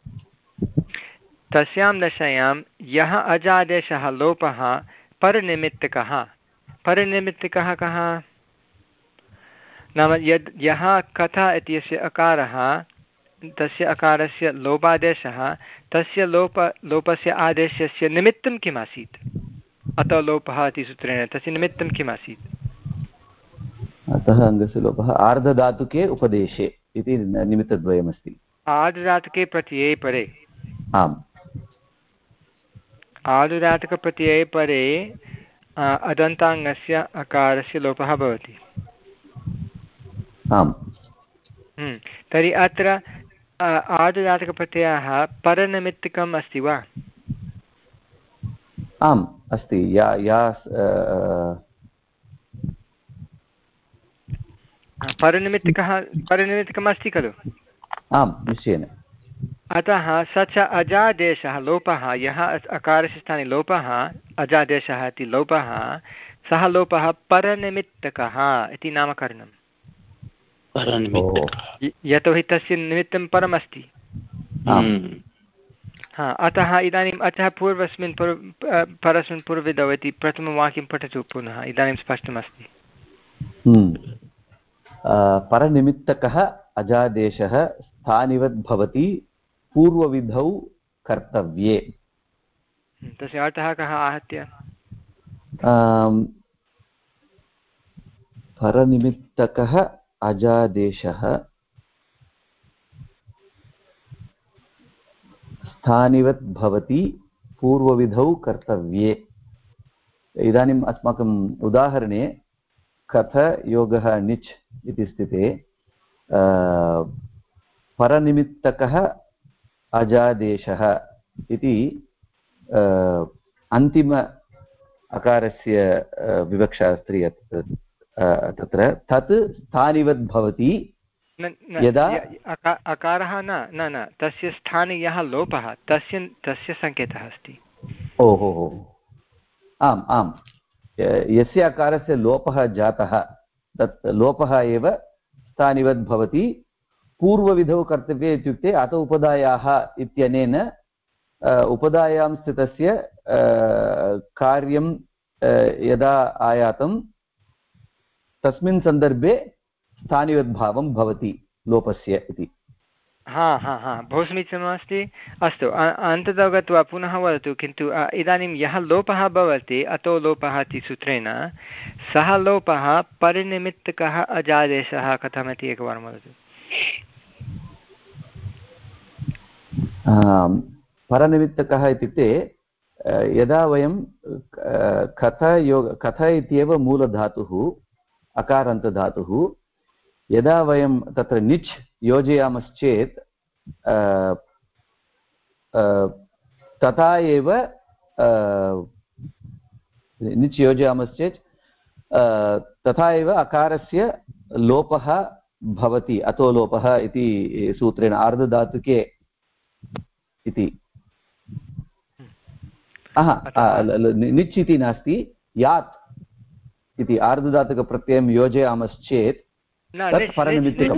तस्यां दशायां यः अजादेशः लोपः परनिमित्तकः। परनिमित्तकः कः? नाम यद् यः कथा इत्यस्य अकारः तस्य अकारस्य लोपादेशः तस्य लोप लोपस्य आदेशस्य निमित्तं किम् आसीत्? अतः लोपः इति सूत्रेण तस्य निमित्तं किम् आसीत्? अतः अङ्गस्य लोपः आर्धधातुके उपदेशे इति निमित्तद्वयमस्ति। आर्धधातुके प्रत्यये परे। आम् आर्धधातुकप्रत्यये परे अदन्ताङ्गस्य अकारस्य लोपः भवति। आम् तर्हि अत्र आर्धधातुकप्रत्ययः परनिमित्तकम् अस्ति वा? आम् अस्ति। या या परनिमित्तकः परनिमित्तकम् अस्ति खलु? आम् निश्चयेन। अतः स च अजादेशः लोपः यः अकारस्य स्थाने लोपः अजादेशः इति लोपः सः लोपः परनिमित्तकः इति नामकरणम्। यतोहि तस्य निमित्तं परमस्ति। हा अतः इदानीम् अतः पूर्वस्मिन् परस्मिन् पूर्वविधौ इति प्रथमवाक्यं पठतु पुनः। इदानीं स्पष्टमस्ति। परनिमित्तकः अजादेशः स्थानिवद् भवति पूर्वविधौ कर्तव्ये। तस्य अर्थः कः आहत्य? परनिमित्तकः अजादेशः स्थानिवत् भवति पूर्वविधौ कर्तव्ये। इदानीम् अस्माकम् उदाहरणे कथ योगः निच् इति स्थिते परनिमित्तकः अजादेशः इति अन्तिम अकारस्य विवक्षा अस्ति तत्र तत् स्थानिवद् भवति यदा अकारः न न न तस्य स्थाने यः लोपः तस्य तस्य सङ्केतः अस्ति। ओहो हो आम् आम् यस्य अकारस्य लोपः जातः तत् लोपः एव स्थानिवद् भवति पूर्वविधौ कर्तव्ये इत्युक्ते अत उपधायाः इत्यनेन उपधायां स्थितस्य कार्यं यदा आयातं तस्मिन् सन्दर्भे स्थानिवद्भावं भवति लोपस्य इति। हा हा हा बहु समीचीनमस्ति। अस्तु अन्ततो गत्वा पुनः वदतु। किन्तु इदानीं यः लोपः भवति अतो लोपः इति सूत्रेण सः लोपः परिनिमित्तकः अजादेशः कथमिति एकवारं वदतु। परनिमित्तकः इत्युक्ते यदा वयं कथ योग कथ इत्येव मूलधातुः अकारान्तधातुः यदा वयं तत्र निच् योजयामश्चेत् तथा एव निच् योजयामश्चेत् तथा एव अकारस्य लोपः भवति अतो लोपः इति सूत्रेण आर्धधातुके इति। निच् इति नास्ति यात् इति आर्धधातुकप्रत्ययं योजयामश्चेत् तत् परनिमित्तकम्।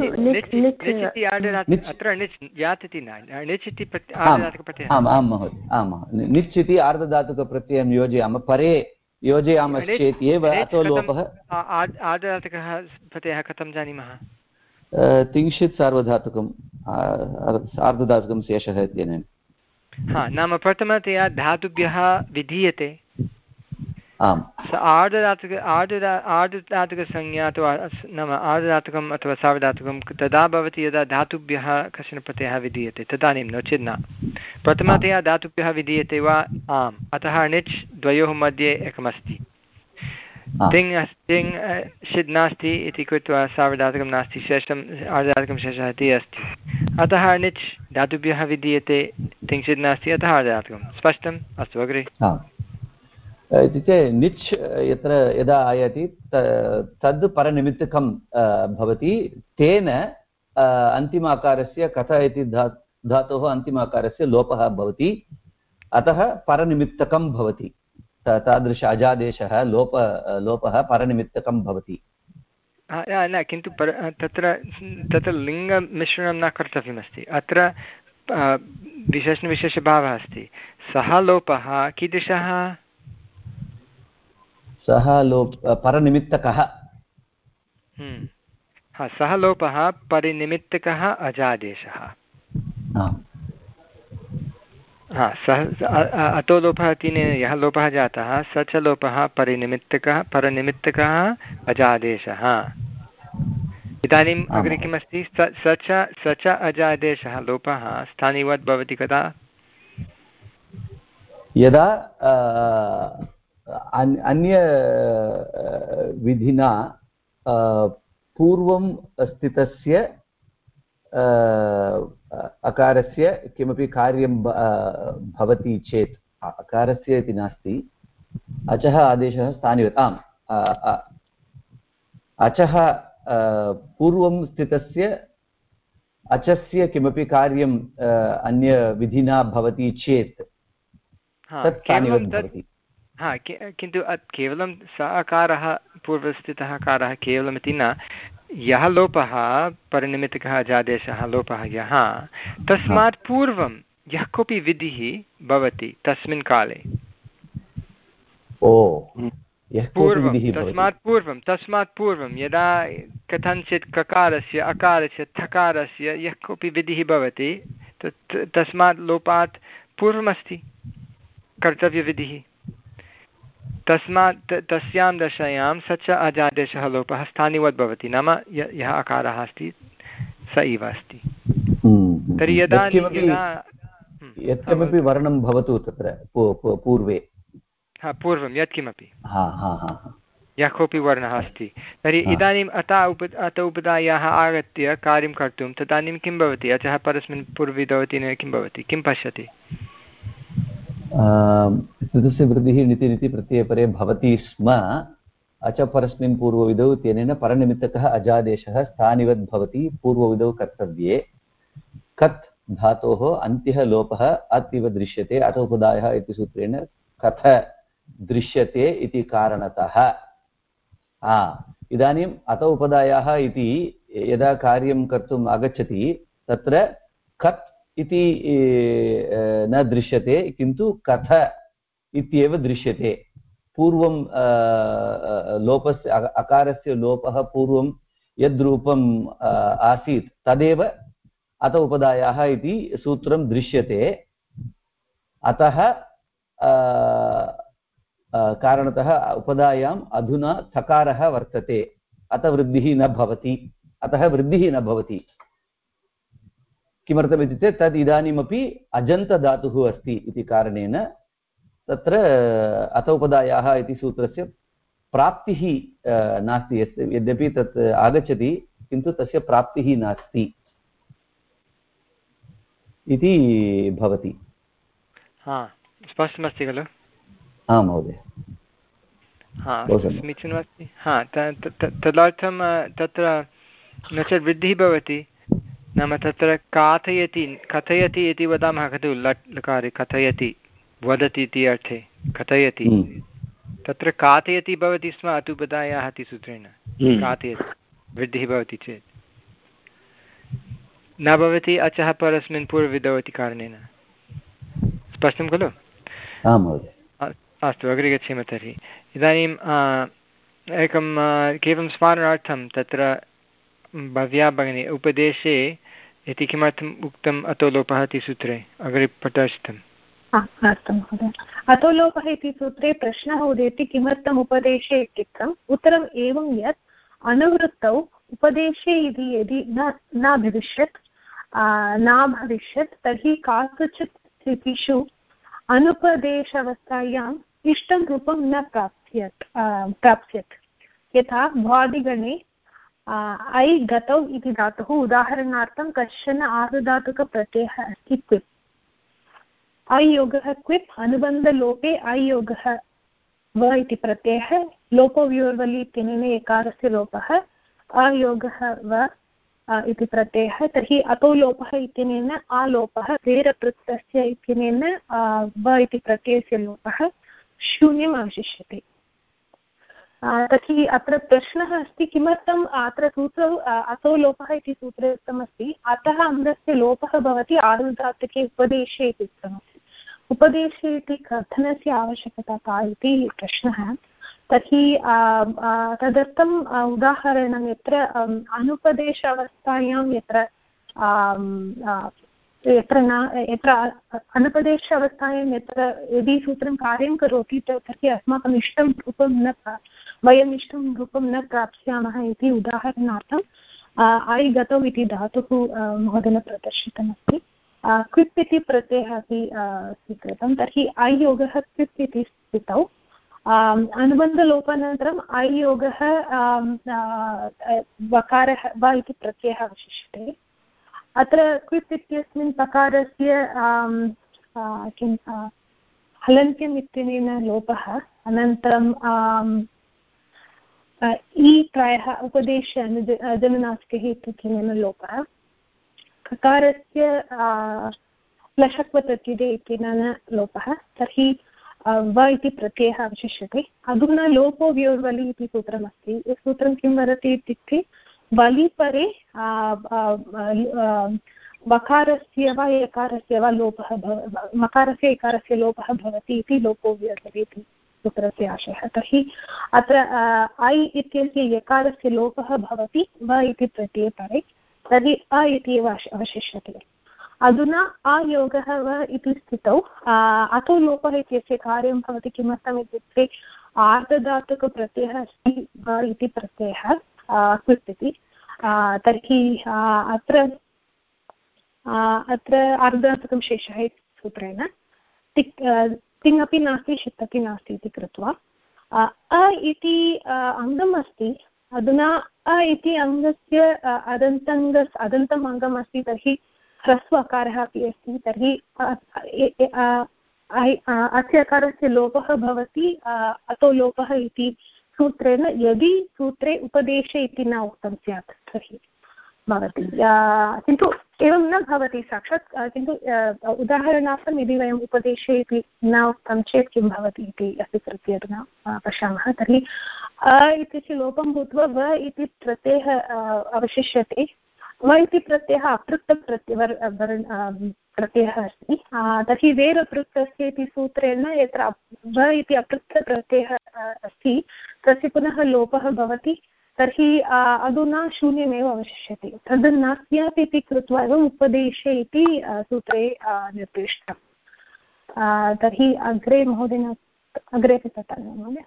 आम् आं महोदय आम् निच् इति आर्धधातुकप्रत्ययं योजयामः परे योजयामश्चेत् एव अतो लोपः। आर्धधातुकः प्रत्ययः कथं जानीमः? तिंशित् सार्वधातुकम् आर्धधातुकं शेषः इत्यनेन। हा नाम प्रथमतया धातुभ्यः विधीयते आम् स आर्धधातुक आर्धदा आर्धधातुकसंज्ञा अथवा नाम आर्धधातुकम् अथवा सार्वधातुकं तदा भवति यदा धातुभ्यः कश्चन प्रत्ययः विधीयते तदानीं नो चेत् न प्रथमतया धातुभ्यः विधीयते वा आम् अतः णिच् द्वयोः मध्ये एकमस्ति तिङ् तिङ् षिद् नास्ति इति कृत्वा सार्वधातुकं नास्ति शेषम् आर्धधातुकं शेषः इति अस्ति अतः णिच् धातुभ्यः विधीयते तिङ् नास्ति अतः आर्धधातुकं स्पष्टम् अस्तु अग्रे इत्युक्ते निच् यत्र यदा आयाति तद् परनिमित्तकं भवति तेन अन्तिम अकारस्य कथ इति धा धातोः अन्तिम अकारस्य लोपः भवति अतः परनिमित्तकं भवति तादृश अजादेशः लोप लोपः परनिमित्तकं भवति न किन्तु पर तत्र तत्र लिङ्गमिश्रणं न कर्तव्यमस्ति अत्र विशेषणविशेषभावः अस्ति सः लोपः कीदृशः सः लोप परनिमित्तकः हा सः लोपः परिनिमित्तकः अजादेशः हा सः अतो लोपः तेन यः लोपः जातः स च लोपः परिनिमित्तकः परनिमित्तकः अजादेशः इदानीम् अग्रे किमस्ति स स च स च अजादेशः लोपः स्थानिवत् भवति कदा यदा अन्य विधिना पूर्वं स्थितस्य अकारस्य किमपि कार्यं भवति चेत् अकारस्य इति नास्ति अचः आदेशः स्थानिवत् आम् अचः पूर्वं स्थितस्य अचस्य किमपि कार्यं अन्यविधिना भवति चेत् तत् स्थानिवत् भवति हा किन्तु केवलं सः अकारः पूर्वस्थितः अकारः केवलमिति न यः लोपः परिनिमित्तकः अजादेशः लोपः यः तस्मात् पूर्वं यः कोऽपि विधिः भवति तस्मिन् काले ओ पूर्वं तस्मात् पूर्वं तस्मात् पूर्वं यदा कथञ्चित् ककारस्य अकारस्य थकारस्य यः कोऽपि विधिः भवति तत् तस्मात् लोपात् पूर्वमस्ति कर्तव्यविधिः तस्मात् तस्यां दशायां स च अजादेशः लोपः स्थानिवत् भवति नाम यः अकारः अस्ति स एव अस्ति तर्हि यदा यत्किमपि वर्णं भवतु तत्र पूर्वे हा पूर्वं यत्किमपि यः कोऽपि वर्णः अस्ति तर्हि इदानीम् अतः उप अत उपधायाः आगत्य कार्यं कर्तुं तदानीं किं भवति अचः परस्मिन् पूर्वविधौ किं भवति किं पश्यति ऋतुस्य वृद्धिः निति निति प्रत्ययपरे भवति स्म अच परस्मिन् पूर्वविधौ इत्यनेन परनिमित्तकः अजादेशः स्थानिवद् भवति पूर्वविधौ कर्तव्ये कत् धातोः अन्त्यः लोपः अत् इव दृश्यते अथ उपदायः इति सूत्रेण कथ दृश्यते इति कारणतः इदानीम् अत उपदायः इति यदा कार्यं कर्तुम् आगच्छति तत्र कत् इति न दृश्यते किन्तु कथ इत्येव दृश्यते पूर्वं लोपस्य अकारस्य लोपः पूर्वं यद्रूपम् आसीत् तदेव अत उपदायाः इति सूत्रं दृश्यते अतः कारणतः उपदायाम् अधुना थकारः वर्तते अत वृद्धिः न भवति अतः वृद्धिः न भवति किमर्थमित्युक्ते तद् इदानीमपि अजन्तधातुः अस्ति इति कारणेन तत्र अत उपदायाः इति सूत्रस्य प्राप्तिः नास्ति यद्यपि तत् आगच्छति किन्तु तस्य प्राप्तिः नास्ति इति भवति हा स्पष्टमस्ति खलु आं महोदय हा समीचीनमस्ति हा तदर्थं तत्र न चेत् वृद्धिः भवति नाम तत्र काथयति कथयति इति वदामः खलु लट् लकारे कथयति वदति इति अर्थे कथयति तत्र काथयति भवति स्म अतुपदायाः इति सूत्रेण काथयति वृद्धिः भवति चेत् न भवति अचः परस्मिन् पूर्वविधौ इति कारणेन स्पष्टं खलु आं महोदय अस्तु अग्रे गच्छेम तर्हि इदानीम् एकं केवलं स्मरणार्थं तत्र भव्या भगिनी उपदेशे इति किमर्थम् उक्तम् अतो लोपः इति सूत्रे अग्रे पठितम् अर्थं महोदय। अतो लोपः इति सूत्रे प्रश्नः उदेति किमर्थम् उपदेशे इत्युक्तम् उत्तरम् एवं यत् अनुवृत्तौ उपदेशे इति यदि न न भविष्यत् न भविष्यत् तर्हि कासुचित् स्थितिषु अनुपदेशावस्थायाम् इष्टं रूपं न प्राप्स्यत् प्राप्स्यत् यथा भ्वादिगणे ऐ गतौ इति धातुः उदाहरणार्थं कश्चन आर्धधातुकप्रत्ययः अस्ति क्विप् अयोगः क्विप् अनुबन्धलोपे अयोगः व इति प्रत्ययः लोपो व्योर्वलि इत्यनेन एकारस्य लोपः अयोगः व इति प्रत्ययः तर्हि अतो लोपः इत्यनेन आलोपः वेरपृक्तस्य इत्यनेन व इति प्रत्ययस्य लोपः शून्यम् अवशिष्यते। तर्हि अत्र प्रश्नः अस्ति किमर्थम् अत्र सूत्रौ अतो लोपः इति सूत्रे उक्तमस्ति अतः अङ्गस्य लोपः भवति आर्धधातुके उपदेशे इति उक्तमस्ति। उपदेशे इति कथनस्य आवश्यकता का इति प्रश्नः। तर्हि तदर्थम् उदाहरणं यत्र अनुपदेश अवस्थायां यत्र यत्र न यत्र अनुपदेश अवस्थायां यत्र यदि सूत्रं कार्यं करोति तर्हि अस्माकम् इष्टं रूपं न वयम् इष्टं रूपं न प्राप्स्यामः इति उदाहरणार्थम् ऐ गतौ इति धातुः महोदयेन प्रदर्शितमस्ति। क्विप् इति प्रत्ययः अपि स्वीकृतं तर्हि ऐ योगः क्विप् इति स्थितौ अनुबन्धलोपानन्तरम् ऐ योगः वकारः वा इति प्रत्ययः अवशिष्यते। अत्र क्विप् इत्यस्मिन् पकारस्य किं हलन्त्यम् इत्यनेन लोपः अनन्तरं इ प्रायः उपदेश अनुजनुनासिकः इत्यनेन लोपः ककारस्य लषक्वतद्धिते इत्यनेन लोपः तर्हि व इति प्रत्ययः अवशिष्यते। अधुना लोपो व्योर्वलि इति सूत्रमस्ति। सूत्रं किं वदति इत्युक्ते वलि परे वकारस्य वा एकारस्य वा लोपः मकारस्य एकारस्य लोपः भवति इति लोपो व्योर्वलि इति सूत्रस्य आशयः। तर्हि अत्र ऐ इत्यस्य यकारस्य लोपः भवति व इति प्रत्यये परे तर्हि अ इति एव अवशिष्यते। अधुना अयोगः व इति स्थितौ अतो लोपः इत्यस्य कार्यं भवति किमर्थम् इत्युक्ते आर्धधातुकप्रत्ययः अस्ति व इति प्रत्ययः क्विप् इति तर्हि अत्र अत्र आर्धधातुकं शेषः इति सूत्रेण तिक् तिङ् अपि नास्ति षित् अपि नास्ति इति कृत्वा अ इति अङ्गम् अस्ति। अधुना अ इति अङ्गस्य अदन्तङ्ग अदन्तम् अङ्गम् अस्ति तर्हि ह्रस्व अकारः अपि अस्ति तर्हि अस्य अकारस्य लोपः भवति अतो लोपः इति सूत्रेण यदि सूत्रे उपदेशे इति न उक्तं स्यात् तर्हि भवति किन्तु एवं न भवति साक्षात् किन्तु उदाहरणार्थं यदि वयम् उपदेशे इति न उक्तं चेत् किं भवति इति स्वीकृत्य अधुना पश्यामः। तर्हि अ इत्यस्य लोपं भूत्वा व इति प्रत्ययः अवशिष्यते। व इति प्रत्ययः अपृक्तप्रत्यय प्रत्ययः अस्ति तर्हि वेरपृक्तस्य इति सूत्रेण यत्र व इति अपृक्तप्रत्ययः अस्ति तस्य पुनः लोपः भवति तर्हि अधुना शून्यमेव अवशिष्यते। तद् न स्यात् इति कृत्वा एव उपदेशे इति सूत्रे निर्दिष्टम्। तर्हि अग्रे महोदयेन अग्रे अपि तथा महोदय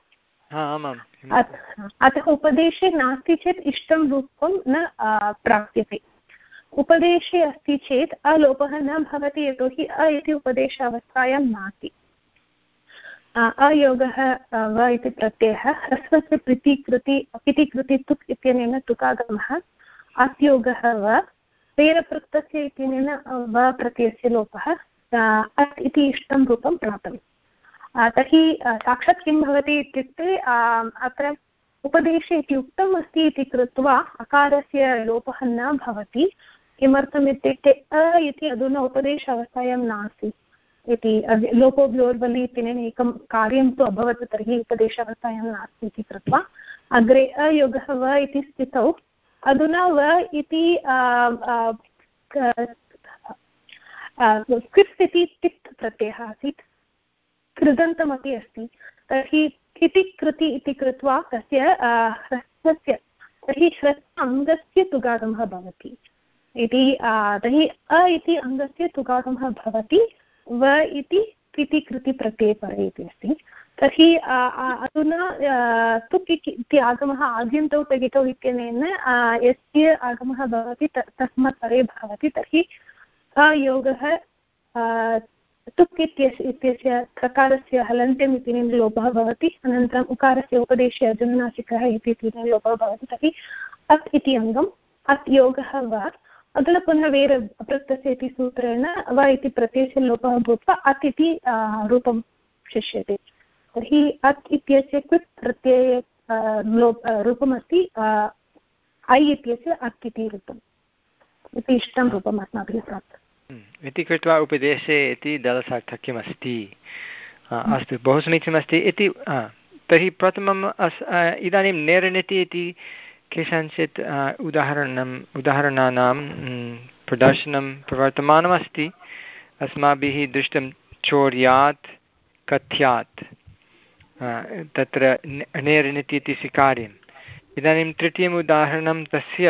अतः उपदेशे नास्ति चेत् इष्टं रूपं न प्राप्यते। उपदेशे अस्ति चेत् अलोपः न भवति यतोहि अ इति उपदेशावस्थायां नास्ति। अयोगः व इति प्रत्ययः ह्रस्वस्य प्रतिकृति पितिकृति तुक् इत्यनेन तुकागमः अत्योगः व पेरपृक्तस्य इत्यनेन व प्रत्ययस्य लोपः अत् इति इष्टं रूपं प्राप्तम्। तर्हि साक्षात् किं भवति इत्युक्ते अत्र उपदेशे इति उक्तम् अस्ति इति कृत्वा अकारस्य लोपः न भवति। किमर्थम् इत्युक्ते अ इति अधुना उपदेश अवस्थायां नास्ति इति लोपो व्योर्वलि इत्यनेन एकं कार्यं तु अभवत् तर्हि उपदेशावस्थायां नास्ति इति कृत्वा अग्रे अयोगः व इति स्थितौ अधुना व इति क्विप् इति तिक् प्रत्ययः आसीत् कृदन्तमपि अस्ति तर्हि इति कृति इति कृत्वा तस्य ह्रस्वस्य तर्हि ह्रस्व अङ्गस्य तुगागमः भवति इति तर्हि अ इति अङ्गस्य तुगागमः भवति व इति तुक् इति कृति प्रत्यये परे इति अस्ति। तर्हि अधुना तुक् इति आगमः आद्यन्तौ तगितौ इत्यनेन यस्य आगमः भवति तस्मात् परे भवति, तर्हि योगः तुक् इत्यस्य इत्यस्य प्रकारस्य हलन्त्यम् इति लोपः भवति, अनन्तरम् उकारस्य उपदेशे अजनुनासिकः इति लोपः भवति। तर्हि अत् इति अङ्गम् अत् योगः वा, अधुना पुनः वेर अप्रत्ययस्य इति सूत्रेण वा इति प्रत्ययस्य लोपः भूत्वा अत् इति रूपं शिष्यते। तर्हि अत् इत्यस्य क्वित् प्रत्यये लोप रूपमस्ति ऐ इत्यस्य अत् इति रूपम् इति इष्टं रूपम् अस्माभिः प्राप्तम् इति कृत्वा उपदेशे इति दलसार्थक्यमस्ति। अस्तु, बहु समीचीनमस्ति इति। तर्हि प्रथमम् अस् इदानीं नेरनिति इति केषाञ्चित् उदाहरणम् उदाहरणानां प्रदर्शनं प्रवर्तमानमस्ति। अस्माभिः दृष्टं चौर्यात् कथ्यात्, तत्र नेरनिति इति स्वीकार्यम्। इदानीं तृतीयम् उदाहरणं तस्य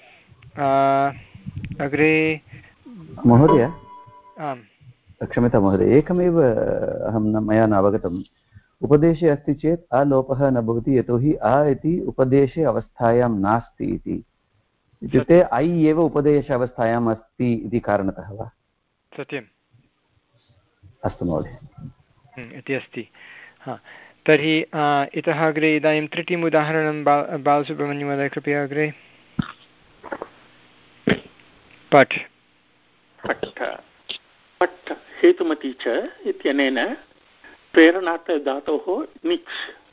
अग्रे महोदय, आम् क्षम्यतां महोदय, एकमेव अहं न मया न अवगतम्। उपदेशे अस्ति चेत् अलोपः न भवति, यतोहि अ इति उपदेशे अवस्थायां नास्ति इति, इत्युक्ते ऐ एव उपदेश अवस्थायाम् अस्ति इति कारणतः वा? सत्यम्। अस्तु महोदय, इति अस्ति। हा, तर्हि इतः अग्रे इदानीं तृतीयम् उदाहरणं बा बालसुब्रह्मण्यमहोदय कृपया अग्रे। पठ् पट् पट् हेतुमती च इत्यनेन प्रेरणार्थ धातोः निच्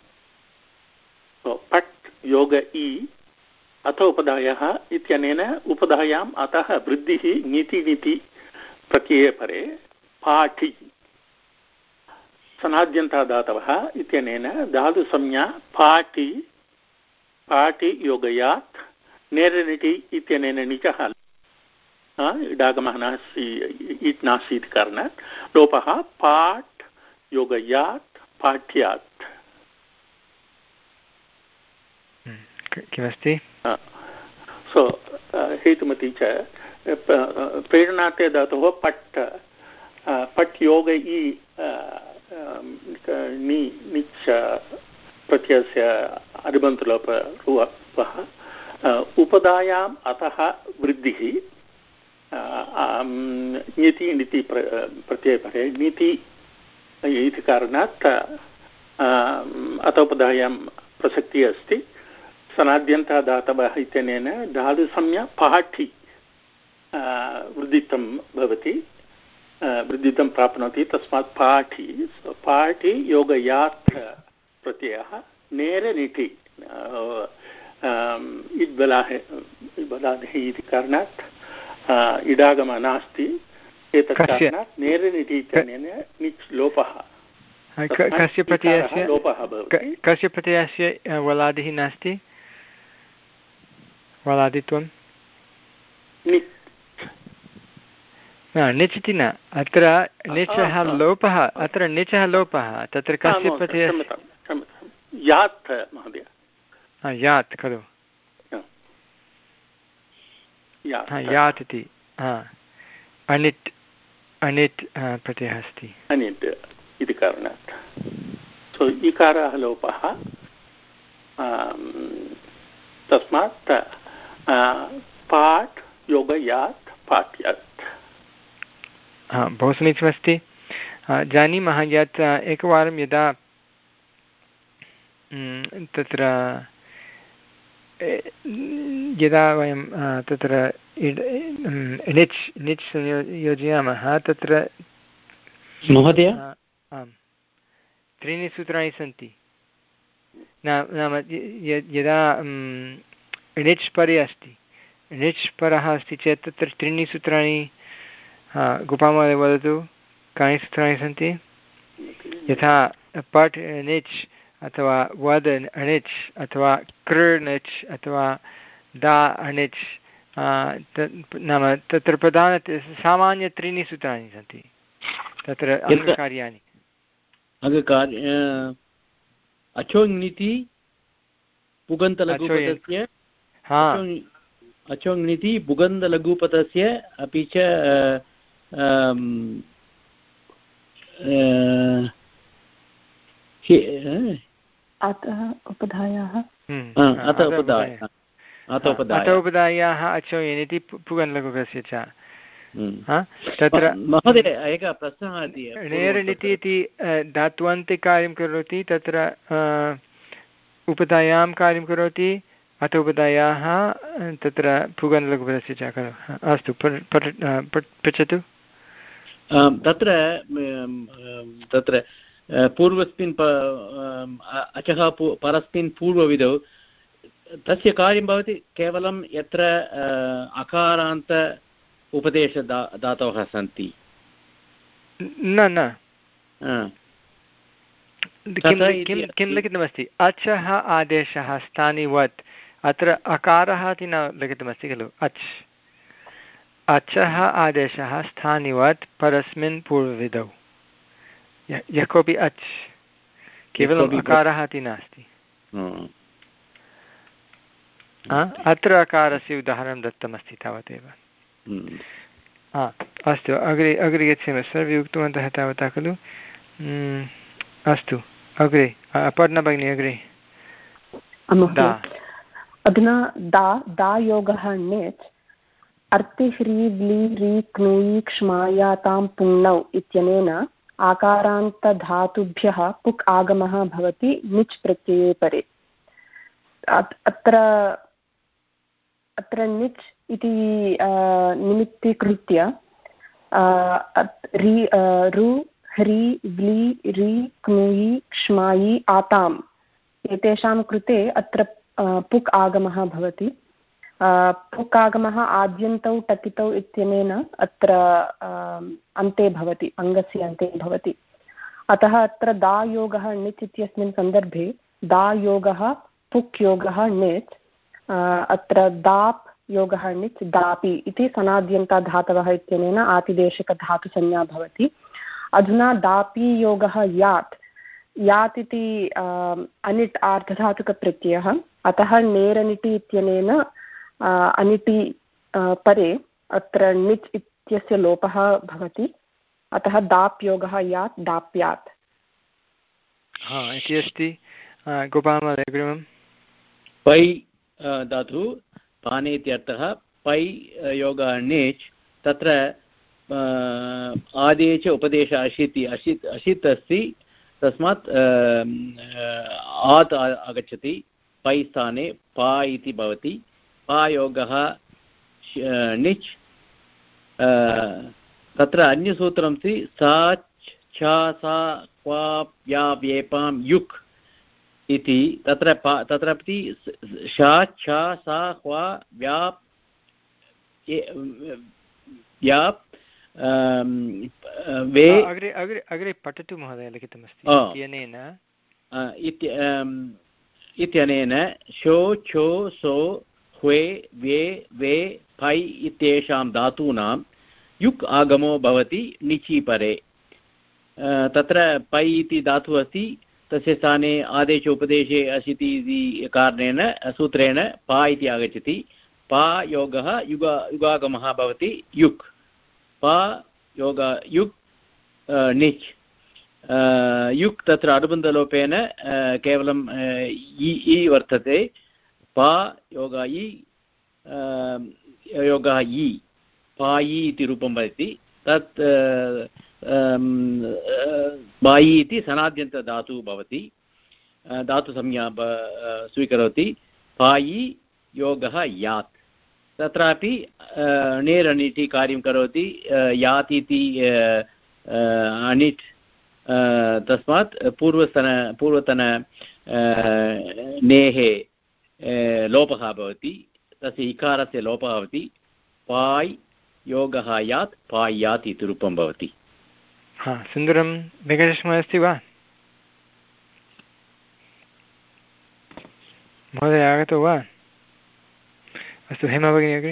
पट् योग इ अथ उपधायः इत्यनेन उपधायाम् अतः वृद्धिः नीति नीति प्रत्यये परे पाठि सनाद्यन्ता धातवः इत्यनेन धातुसंज्ञा पाठि पाठि योगयात् नेरनिटि इत्यनेन निचः इडागमः नास्ति इट् नास्ति इति कारणात् लोपः पाठ् योगयात् पाठ्यात्। किमस्ति? सो हेतुमती च प्रेरणार्थे धातोः पट् पट् योग इ नि निच् प्रत्ययस्य अनुबन्धलोपः उपधायाम् अतः वृद्धिः नीति नीति प्रत्ययपरे नीति इति कारणात् अतोपधायां प्रसक्तिः अस्ति। सनाद्यन्तः धातवः इत्यनेन धातुसंज्ञा पाठि वृद्धितं भवति, वृद्धितं प्राप्नोति, तस्मात् पाठि पाठि योगयात् प्रत्ययः नेरनिटि इद्बलाहे इद्बलादेः इति कारणात् इडागमः नास्ति, एतत् कारणात् नेरनिटि इत्यनेन निच् लोपः। कस्य प्रत्ययस्य लोपः भवति? कस्य प्रत्ययस्य वलादिः नास्ति? वलादित्वं निच् इति न, अत्र निचः लोपः, अत्र निचः लोपः, तत्र कस्य प्रत्ययस्य? यात् महोदय, यात् खलु, यात् इति अनिट् अनिट् प्रत्ययः अस्ति, अनिट् इति कारणात्। सो इकारः लोपः, तस्मात् पाठ् योगयात् पाठ्यात्। बहु समीचीनमस्ति। जानीमः यत् एकवारं यदा तत्र यदा वयं तत्र निच् निच् संयोजयामः तत्र महोदय आम् त्रीणि सूत्राणि सन्ति। नाम यदा णिच् परे अस्ति, णिच् परः अस्ति चेत् तत्र त्रीणि सूत्राणि, गोपालमहोदय वदतु कानि सूत्राणि सन्ति? यथा पठ् णिच् अथवा वद अणिच् अथवा कृ णिच् अथवा दा अणिच्, नाम तत्र प्रधान सामान्य त्रीणि सूत्राणि सन्ति तत्र अङ्गकार्याणि। अचोङ्निति पुगन्तलघुपदस्य अचोङ्निति पुगन्तलघुपदस्य अपि च अतः उपधायाः अत उपधायाः अचो यनिति पुगन्लघुकस्य च तत्र महोदय एकः प्रश्नः णेरनिति इति धात्वन्ते कार्यं करोति तत्र उपधायां कार्यं करोति अत उपधायाः तत्र पुगन्लघुकस्य च खलु अस्तु पृच्छतु तत्र तत्र पूर्वस्मिन् अचः परस्मिन् पूर्वविधौ तस्य कार्यं भवति केवलं यत्र अकारान्त उपदेश धातवः सन्ति न न किं लिखितमस्ति अचः आदेशः स्थानिवत् अत्र अकारः इति न लिखितमस्ति खलु अच् अचः आदेशः स्थानिवत् परस्मिन् पूर्वविधौ यः कोऽपि अच् केवलम् अकारः इति नास्ति अत्र अकारस्य उदाहरणं दत्तमस्ति तावदेव अस्तु अग्रे अग्रे गच्छामः सर्वे उक्तवन्तः तावता खलु अस्तु अग्रे अपर्णा भगिनी अग्रे अधुना दा दा योगः णेच् अर्ति ह्री व्ली री क्नूयि क्ष्मायातां पुङ्नौ इत्यनेन आकारान्तधातुभ्यः पुक् आगमः भवति निच् प्रत्यये परे अत्र अत्र निच् इति निमित्तीकृत्य रि रु ह्री व्ली री क्नूयि क्ष्मायि आताम् एतेषां कृते अत्र पुक् आगमः भवति पुक् आगमः आद्यन्तौ टकितौ इत्यनेन अत्र अन्ते भवति अङ्गस्य अन्ते भवति अतः अत्र दायोगः णिच् इत्यस्मिन् सन्दर्भे दायोगः पुक् योगः णिच् अत्र दाप् योगः णिच् दापि इति सनाद्यन्ताधातवः इत्यनेन आतिदेशिकधातुसंज्ञा भवति अधुना दापि योगः यात् यात् इति अनिट् आर्धधातुकप्रत्ययः अतः नेरनिटि इत्यनेन अनिटि परे अत्र णिच् इत्यस्य लोपः भवति अतः दाप् योगः यात् दाप्यात् इति अस्ति गोपालमहोदय पै धातु पाने इत्यर्थः पै योगः णिच् तत्र आदेश उपदेश अशिति अशित् अशित् अस्ति तस्मात् आत् आगच्छति पै स्थाने पा इति भवति पा योगः णिच् तत्र अन्यसूत्रं अस्ति सा छ सा क्वा व्या व्येपां युक् इति तत्र तत्रापि शा छ सा क्वा व्या व्याप् वे अग्रे अग्रे अग्रे पठतु महोदय लिखितमस्ति इत्यनेन इत्यनेन शो छो सो ह्वे वे वे पै इत्येषां धातूनां युक् आगमो भवति णिचि परे तत्र पै इति धातुः अस्ति तस्य स्थाने आदेश उपदेशे असिति इति कारणेन सूत्रेण पा इति आगच्छति पा योगः युग युगागमः भवति युक् पा योग युक् णिच् युक् तत्र अनुबन्धलोपेन केवलं इ इ वर्तते पा योग इ योगः इ पायि इति रूपं भवति तत् बायि इति सनाद्यन्तधातुः भवति धातुसंज्ञा स्वीकरोति पायि योगः यात् तत्रापि णेरनिटि कार्यं करोति यात् इति अनिट् तस्मात् पूर्वतन पूर्वतन नेः लोपः भवति तस्य इकारस्य लोपः भवति पाय् योगः यात् पाय्यात् इति रूपं भवति हा सुन्दरं वेङ्कटेशमहोदय अस्ति वा महोदय आगतो वा अस्तु हेमा भगिनी अग्रे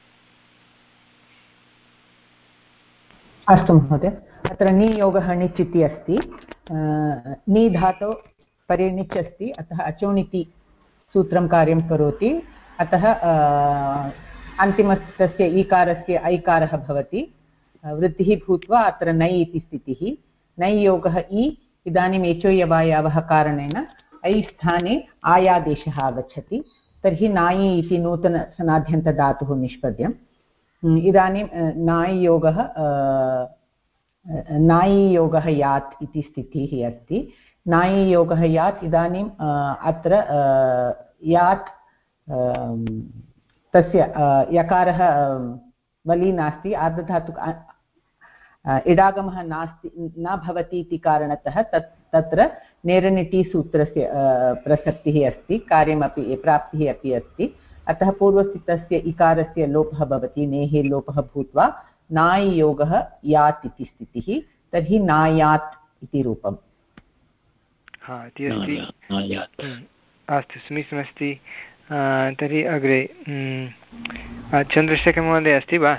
अस्तु महोदय अत्र नियोगः णिच् इति अस्ति नि धातौ परे णिच् अस्ति अतः अचोणिति सूत्रं कार्यं करोति अतः अन्तिमस्य ईकारस्य ऐकारः भवति वृद्धिः भूत्वा अत्र नै इति स्थितिः नै योगः इ इदानीम् एचोयवायावः कारणेन ऐ स्थाने आयादेशः आगच्छति तर्हि नायि इति नूतनसनाद्यन्तधातुः निष्पद्यम् इदानीं नायि योगः नायि योगः यात् इति स्थितिः अस्ति नायि योगः यात् इदानीम् अत्र यात् तस्य यकारः वलि नास्ति आर्धधातुक इडागमः नास्ति न भवति इति कारणतः तत् तत्र नेरनिटिसूत्रस्य प्रसक्तिः अस्ति कार्यमपि प्राप्तिः अपि अस्ति अतः पूर्वस्थितस्य इकारस्य लोपः भवति नेः लोपः भूत्वा नायि योगः यात् इति स्थितिः तर्हि नायात् इति रूपम् हा इति अस्ति अस्तु समीचीनमस्ति तर्हि अग्रे चन्द्रशेखरमहोदय अस्ति वा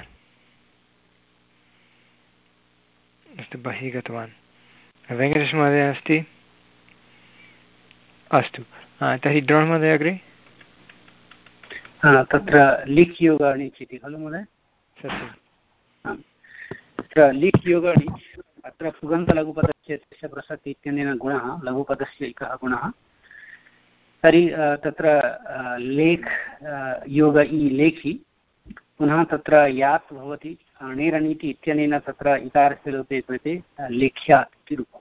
अस्तु बहिः गतवान् वेङ्कटेशमहोदय अस्ति अस्तु तर्हि द्रोणमहोदय अग्रे तत्र लिख् योगाणिच् इति खलु महोदय सत्यं तत्र लिख् योगाणिच् अत्र पुगन्तलघुपदस्य प्रसक्ति इत्यनेन गुणः लघुपदस्य एकः गुणः तर्हि तत्र लेख् योग इ लेखि पुनः तत्र यात् भवति णेरनीति इत्यनेन तत्र इकारस्य लोपे कृते लेख्यात् इति रूपम्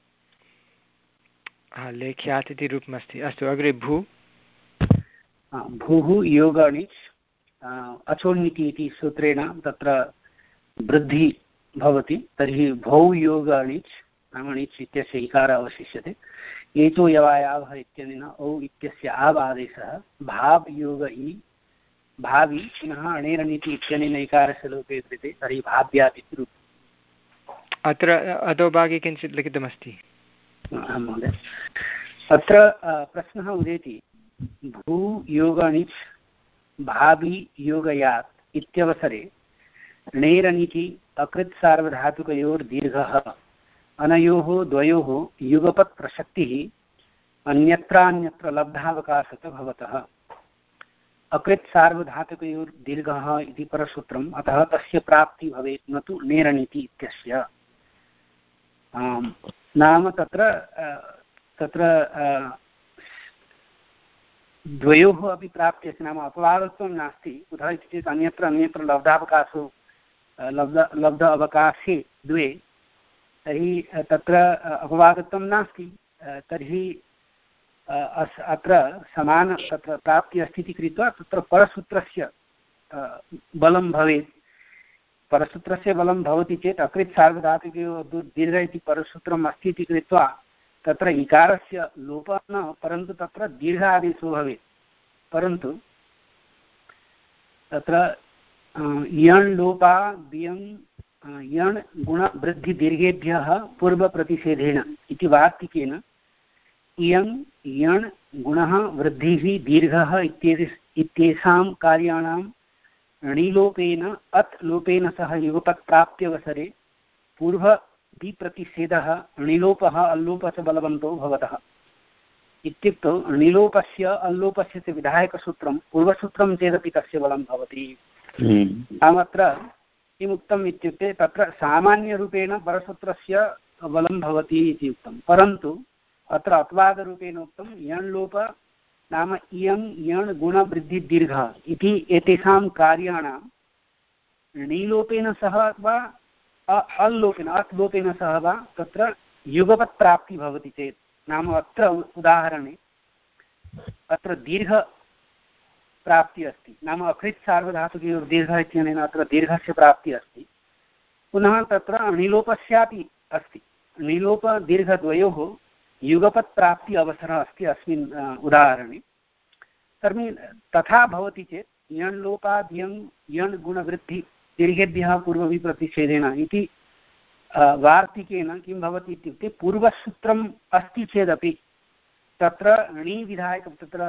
लेख्यात् इति रूपमस्ति अस्तु अग्रे भू भूः योगाणिच् अचोन्निति इति सूत्रेण तत्र वृद्धि भवति तर्हि भौ योगाणिच् नाम णिच् इत्यस्य इकारः अवशिष्यते एतो यवायावः इत्यनेन औ इत्यस्य आव् आदेशः भाव् योग इ भावि पुनः अणेरनीति इत्यनेन इकारस्य लोपे कृते तर्हि भाव्यात् इति रूपम् अत्र अधोभागे किञ्चित् लिखितमस्ति आं महोदय अत्र प्रश्नः उदेति भू योगणिच् भावि योगयात् इत्यवसरे णेरनीति अकृत् सार्वधातुकयोर्दीर्घः अनयोः द्वयोः युगपत् प्रसक्तिः अन्यत्रान्यत्र लब्धावकाशः भवतः अकृत् सार्वधातुकयोर्दीर्घः इति परसूत्रम् अतः तस्य प्राप्ति भवेत् न तु णेरनीति इत्यस्य नाम तत्र तत्र द्वयोः अपि प्राप्तिः नाम अपवादत्वं नास्ति कुतः इति चेत् अन्यत्र अन्यत्र लब्धावकाशो लब्ध लब्ध अवकाशे द्वे तर्हि तत्र अपवादत्वं नास्ति तर्हि अत्र समान तत्र प्राप्तिः अस्ति इति कृत्वा तत्र परसूत्रस्य बलं भवेत् परसूत्रस्य बलं भवति चेत् अकृत् सार्वधातुकयोः दीर्घ इति परसूत्रम् अस्ति इति कृत्वा तत्र इकारस्य लोपः न परन्तु तत्र दीर्घ आदेशो भवेत् परन्तु तत्र यण् लोपादियं यण् गुणवृद्धिदीर्घेभ्यः पूर्वप्रतिषेधेन इति वार्तिकेन इयं यण् गुणः वृद्धिः दीर्घः इत्येषां कार्याणां णिलोपेन अत् लोपेन सह युगपत् प्राप्त्यवसरे पूर्व विप्रतिषेधः णिलोपः अल्लोपस्य बलवन्तो भवतः इत्युक्तौ णिलोपस्य अल्लोपस्य च विधायकसूत्रं पूर्वसूत्रं चेदपि तस्य बलं भवति नामत्र किमुक्तम् इत्युक्ते तत्र सामान्यरूपेण परसूत्रस्य बलं भवति इति उक्तं परन्तु अत्र अपवादरूपेण उक्तं यण् लोप नाम इयं यण् गुणवृद्धिदीर्घ इति एतेषां कार्याणां णिलोपेन सह वा अल्लोपेन अत् लोपेन सह वा तत्र युगपत् प्राप्तिः भवति चेत् नाम अत्र उदाहरणे अत्र दीर्घ प्राप्तिः अस्ति नाम अकृत् सार्वधातुकयोर्दीर्घ इत्यनेन अत्र दीर्घस्य प्राप्तिः अस्ति पुनः तत्र णिलोपस्यापि अस्ति णिलोपदीर्घद्वयोः युगपत् प्राप्ति अवसरः अस्ति अस्मिन् उदाहरणे तर्हि तथा भवति चेत् यण् लोपाद्यं यण् गुणवृद्धि दीर्घेभ्यः पूर्वविप्रतिषेधेन इति वार्तिकेन किं भवति इत्युक्ते पूर्वसूत्रम् अस्ति चेदपि तत्र णिविधायकं तत्र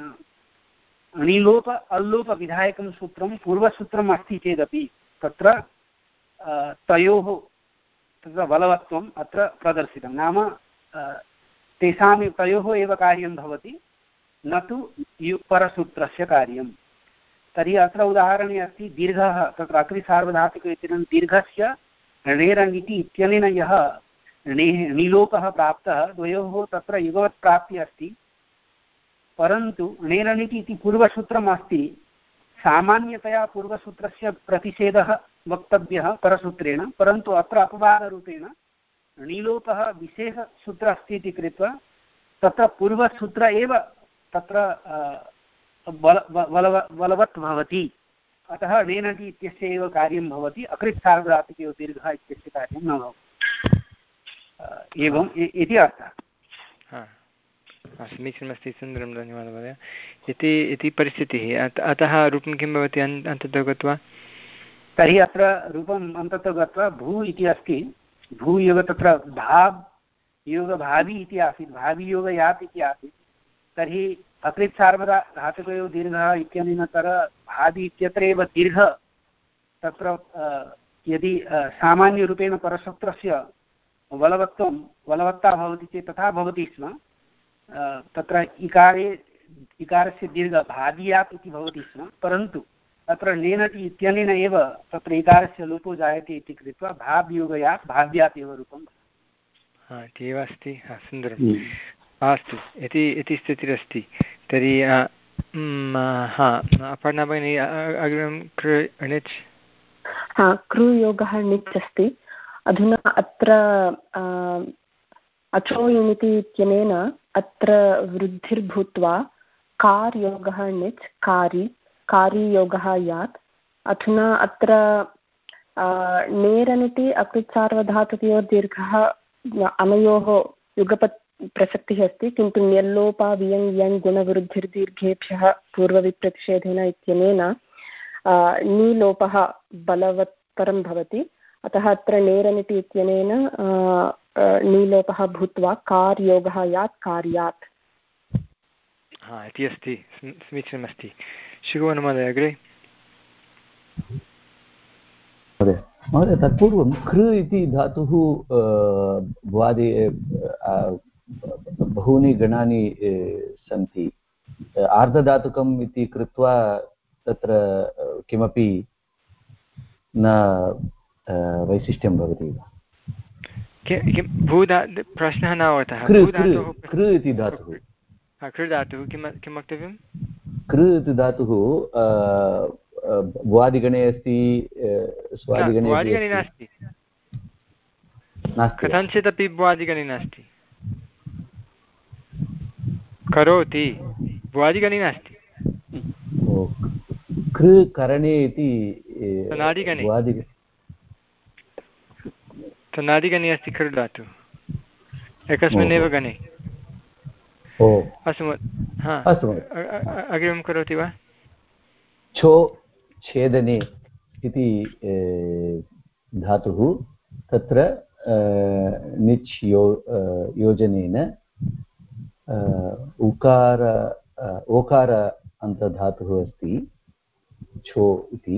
णिलोप अल्लोपविधायकं सूत्रं पूर्वसूत्रम् अस्ति चेदपि तत्र तयोः तत्र बलवत्वम् अत्र प्रदर्शितं नाम तेषां तयोः एव कार्यं भवति न तु यु परसूत्रस्य कार्यं तर्हि अत्र उदाहरणे अस्ति दीर्घः तत्र अकृत् सार्वधातुक इत्यनेन दीर्घस्य णेरनिति इत्यनेन यः णिलोपः प्राप्तः, द्वयोः तत्र युगवत् प्राप्तिः अस्ति, परन्तु णेरणिति इति पूर्वसूत्रम् अस्ति। सामान्यतया पूर्वसूत्रस्य प्रतिषेधः वक्तव्यः परसूत्रेण, परन्तु अत्र अपवादरूपेण णिलोपः विशेषसूत्र अस्ति इति कृत्वा तत्र पूर्वसूत्र एव तत्र बल बलवत् भवति। अतः णेनटि इत्यस्य एव कार्यं भवति, अकृत् सार्वधातुकयोः दीर्घः इत्यस्य कार्यं न भवति। एवम् इति अर्थः। समीचीनमस्ति, सुन्दरं, धन्यवादः महोदय। इति इति परिस्थितिः। अतः रूपं किं भवति अन्ततो गत्वा? तर्हि अत्र रूपम् अन्ततो गत्वा भू इति अस्ति। भूयोग तत्र भाव् योग भावी इति आसीत्, भावियोग यात् इति आसीत्। तर्हि अकृत् सार्वधा धातुकयोः दीर्घः इत्यनेन तर भावि इत्यत्र एव दीर्घ तत्र यदि सामान्यरूपेण परसूत्रस्य बलवत्वं बलवत्ता भवति चेत् तथा भवति स्म। तत्र इकारे इकारस्य दीर्घ भावियात् इति भवति स्म, परन्तु अत्र णेनटि इत्यनेन एव तत्र इकारस्य लोपो जायते इति कृत्वा भाव्योगयात् भाव्यात् एव रूपं। हा, इति एव अस्ति। हा, सुन्दरम्। अस्तु, इति इति स्थितिरस्ति। तर्हि हा, अपर्णा भगिनी अग्रिमं कृ णिच्। हा, कृयोगः णिच् अस्ति। अधुना अत्र अचो इति इत्यनेन अत्र वृद्धिर्भूत्वा कार् योगः णिच्, कारि कारि योगः यात्। अधुना अत्र नेरनिति अकृत् सार्वधातुकयोः दीर्घः अनयोः युगपत् प्रसक्तिः अस्ति, किन्तु ण्यल्लोपा वियङ् यङ् गुणवृद्धिर्दीर्घेभ्यः पूर्वविप्रतिषेधेन इत्यनेन णिलोपः बलवत्तरं भवति। अतः अत्र नेरनिति इत्यनेन णिलोपः भूत्वा कार् योगः यात् कार्यात्। हा, इति अस्ति, समीचीनमस्ति। शिवकुमार महोदय अग्रे। महोदय, तत्पूर्वं कृ इति धातुः भ्वादि बहूनि गणानि सन्ति। आर्धधातुकम् इति कृत्वा तत्र किमपि न वैशिष्ट्यं भवति वा? भूधा प्रश्नः न अवतः। कृ इति धातुः, कृ धातुः किं किं वक्तव्यं? कृ इति धातुः भ्वादिगणे अस्ति, स्वादिगणे भ्वादिगणे नास्ति, कथञ्चित् अपि भ्वादिगणे नास्ति। करोति भ्वादिगणे नास्ति। कृ करणे इति तनादिगणे तनादिगणे अस्ति कृ धातुः, एकस्मिन्नेव गणे। अस्तु अग्रिमं करोति वा? छो छेदने इति धातुः, तत्र निच् यो योजनेन उकार ओकार अन्तधातुः अस्ति छो इति।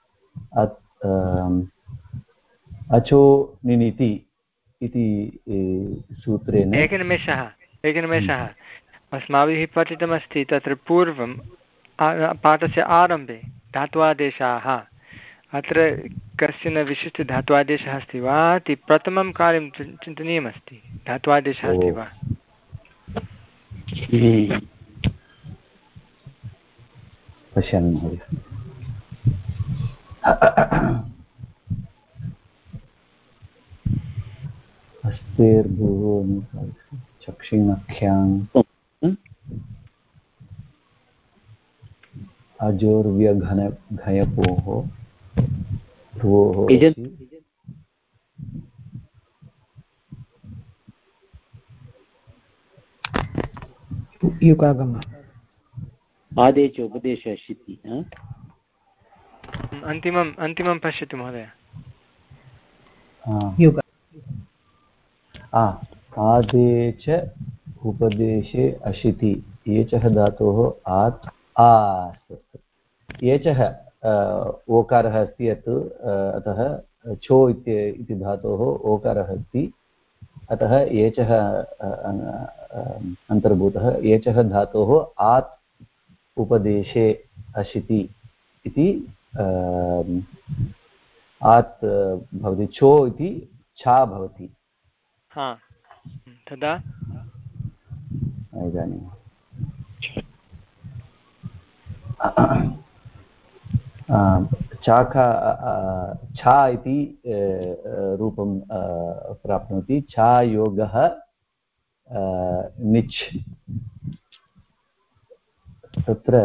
अचो निनिति इति सूत्रेण एकनिमेषः एकनिमेषः अस्माभिः पठितमस्ति तत्र पूर्वं पाठस्य आरम्भे धात्वादेशाः। अत्र कश्चन विशिष्टधात्वादेशः अस्ति वा इति प्रथमं कार्यं चिन्तनीयमस्ति। धात्वादेशः अस्ति वा? पश्यामि महोदय। हस्तेर्भुवो चक्षिणख्यां अजोर्व्यघन घयपोः भ्रुवोः युगागम आदेश उपदेश शिति। अन्तिमम् अन्तिमं पश्यतु महोदय। आदेश उपदेशे अशिति एचः धातोः आत् आ एचः ओकारः अस्ति यत् अतः छो इति धातोः ओकारः अस्ति, अतः एचः अन्तर्भूतः। एचः धातोः आत् उपदेशे अशिति इति आत् भवति, छो इति छा भवति। हा तदा इदानीं चाखा छा इति रूपं प्राप्नोति छा योगः निच् तत्र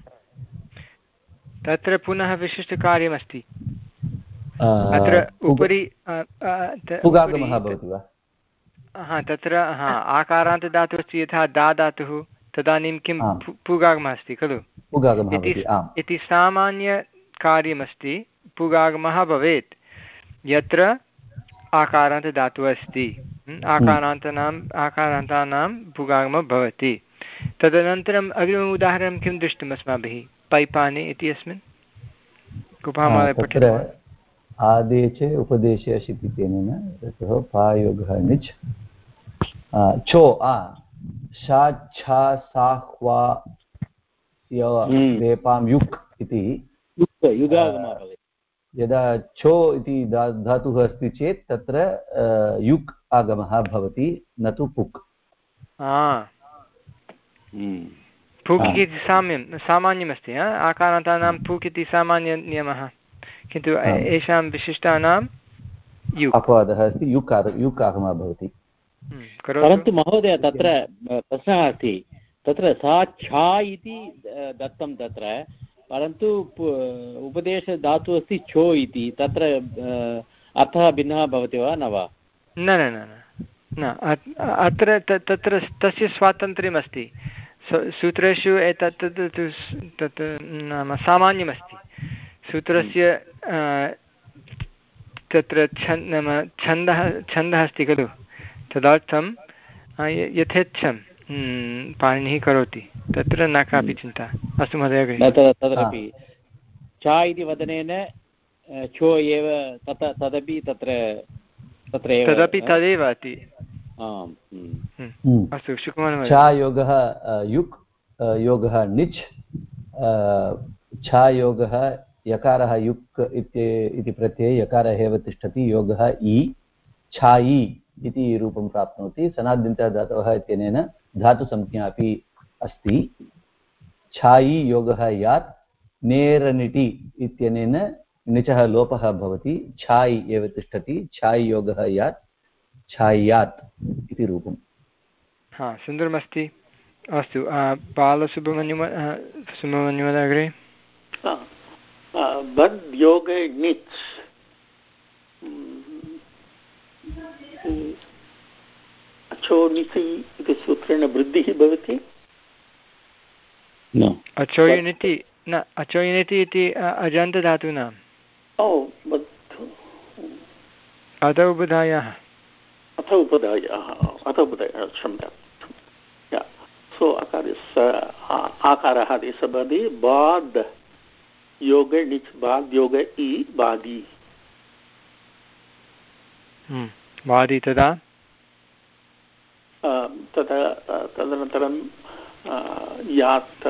तत्र पुनः विशिष्टकार्यमस्ति अत्र उपरि पुगागमः भवति वा हा तत्र हा आकारान्त धातुः अस्ति यथा दा धातुः तदानीं किं पुगागमः अस्ति खलु इति सामान्यकार्यमस्ति पुगागमः भवेत् यत्र आकारान्त धातुः अस्ति आकारान्तानाम् आकारान्तानां पुगागमः भवति तदनन्तरम् अग्रिमम् उदाहरणं किं दृष्टम् अस्माभिः पैपानि इति अस्मिन् कुपामालय पठति आदेशे उपदेशे अशित् इत्यनेन ततः पायोगः निच् चो आ शा छा सा ह्वा वेपां युक् इति युगागमः भवेत् यदा छो इति धातुः अस्ति चेत् तत्र युक् आगमः भवति न तु पुक् पुक् इति साम्यं सामान्यमस्ति आकारान्तानां पुक् इति सामान्यनियमः किन्तु येषां विशिष्टानां युक् अपवादः अस्ति युक् युक् आगमः भवति परन्तु महोदय तत्र प्रश्नः अस्ति तत्र सा छा इति दत्तं तत्र परन्तु उपदेशधातुः अस्ति छो इति तत्र अर्थः भिन्नः भवति वा न वा न न न न अत्र तत्र तस्य स्वातन्त्र्यमस्ति सूत्रेषु एतत् तत् नाम सामान्यमस्ति सूत्रस्य तत्र छन् नाम छन्दः छन्दः अस्ति खलु तदर्थं यथेच्छं पाणिनिः करोति तत्र न कापि चिन्ता अस्तु महोदय तदपि चा इति वदनेन छो एव तत् तदपि तत्र तत्र तदपि तदेव अस्ति अस्तु शुकुमार चा योगः युक् योगः निच् छा योगः यकारः युक् इति प्रत्यये यकारः एव तिष्ठति योगः इ छायि इति रूपं प्राप्नोति सनाद्यन्तः धातवः इत्यनेन धातुसंज्ञा अपि अस्ति छायि योगः यात् नेरनिटि इत्यनेन निचः लोपः भवति छायि एव तिष्ठति छायि योगः यात् छायात् इति रूपम् हा सुन्दरमस्ति अस्तु बालसुब्रह्मण्यम सुब्रह्मण्यमहोदय अग्रे बद् योग निच् अचोनिति इति सूत्रेण वृद्धिः भवति अचोयनिति न अचोयनिति इति अजन्तधातूनाम् अध उबधायाः अथ उपधायाः अथ उपधायाः क्षम्यतां सो आकारस्य आकारः देशबदि बाद् योग निच् बाद् योग इ बादि बादि तदा तदा तदनन्तरं यात्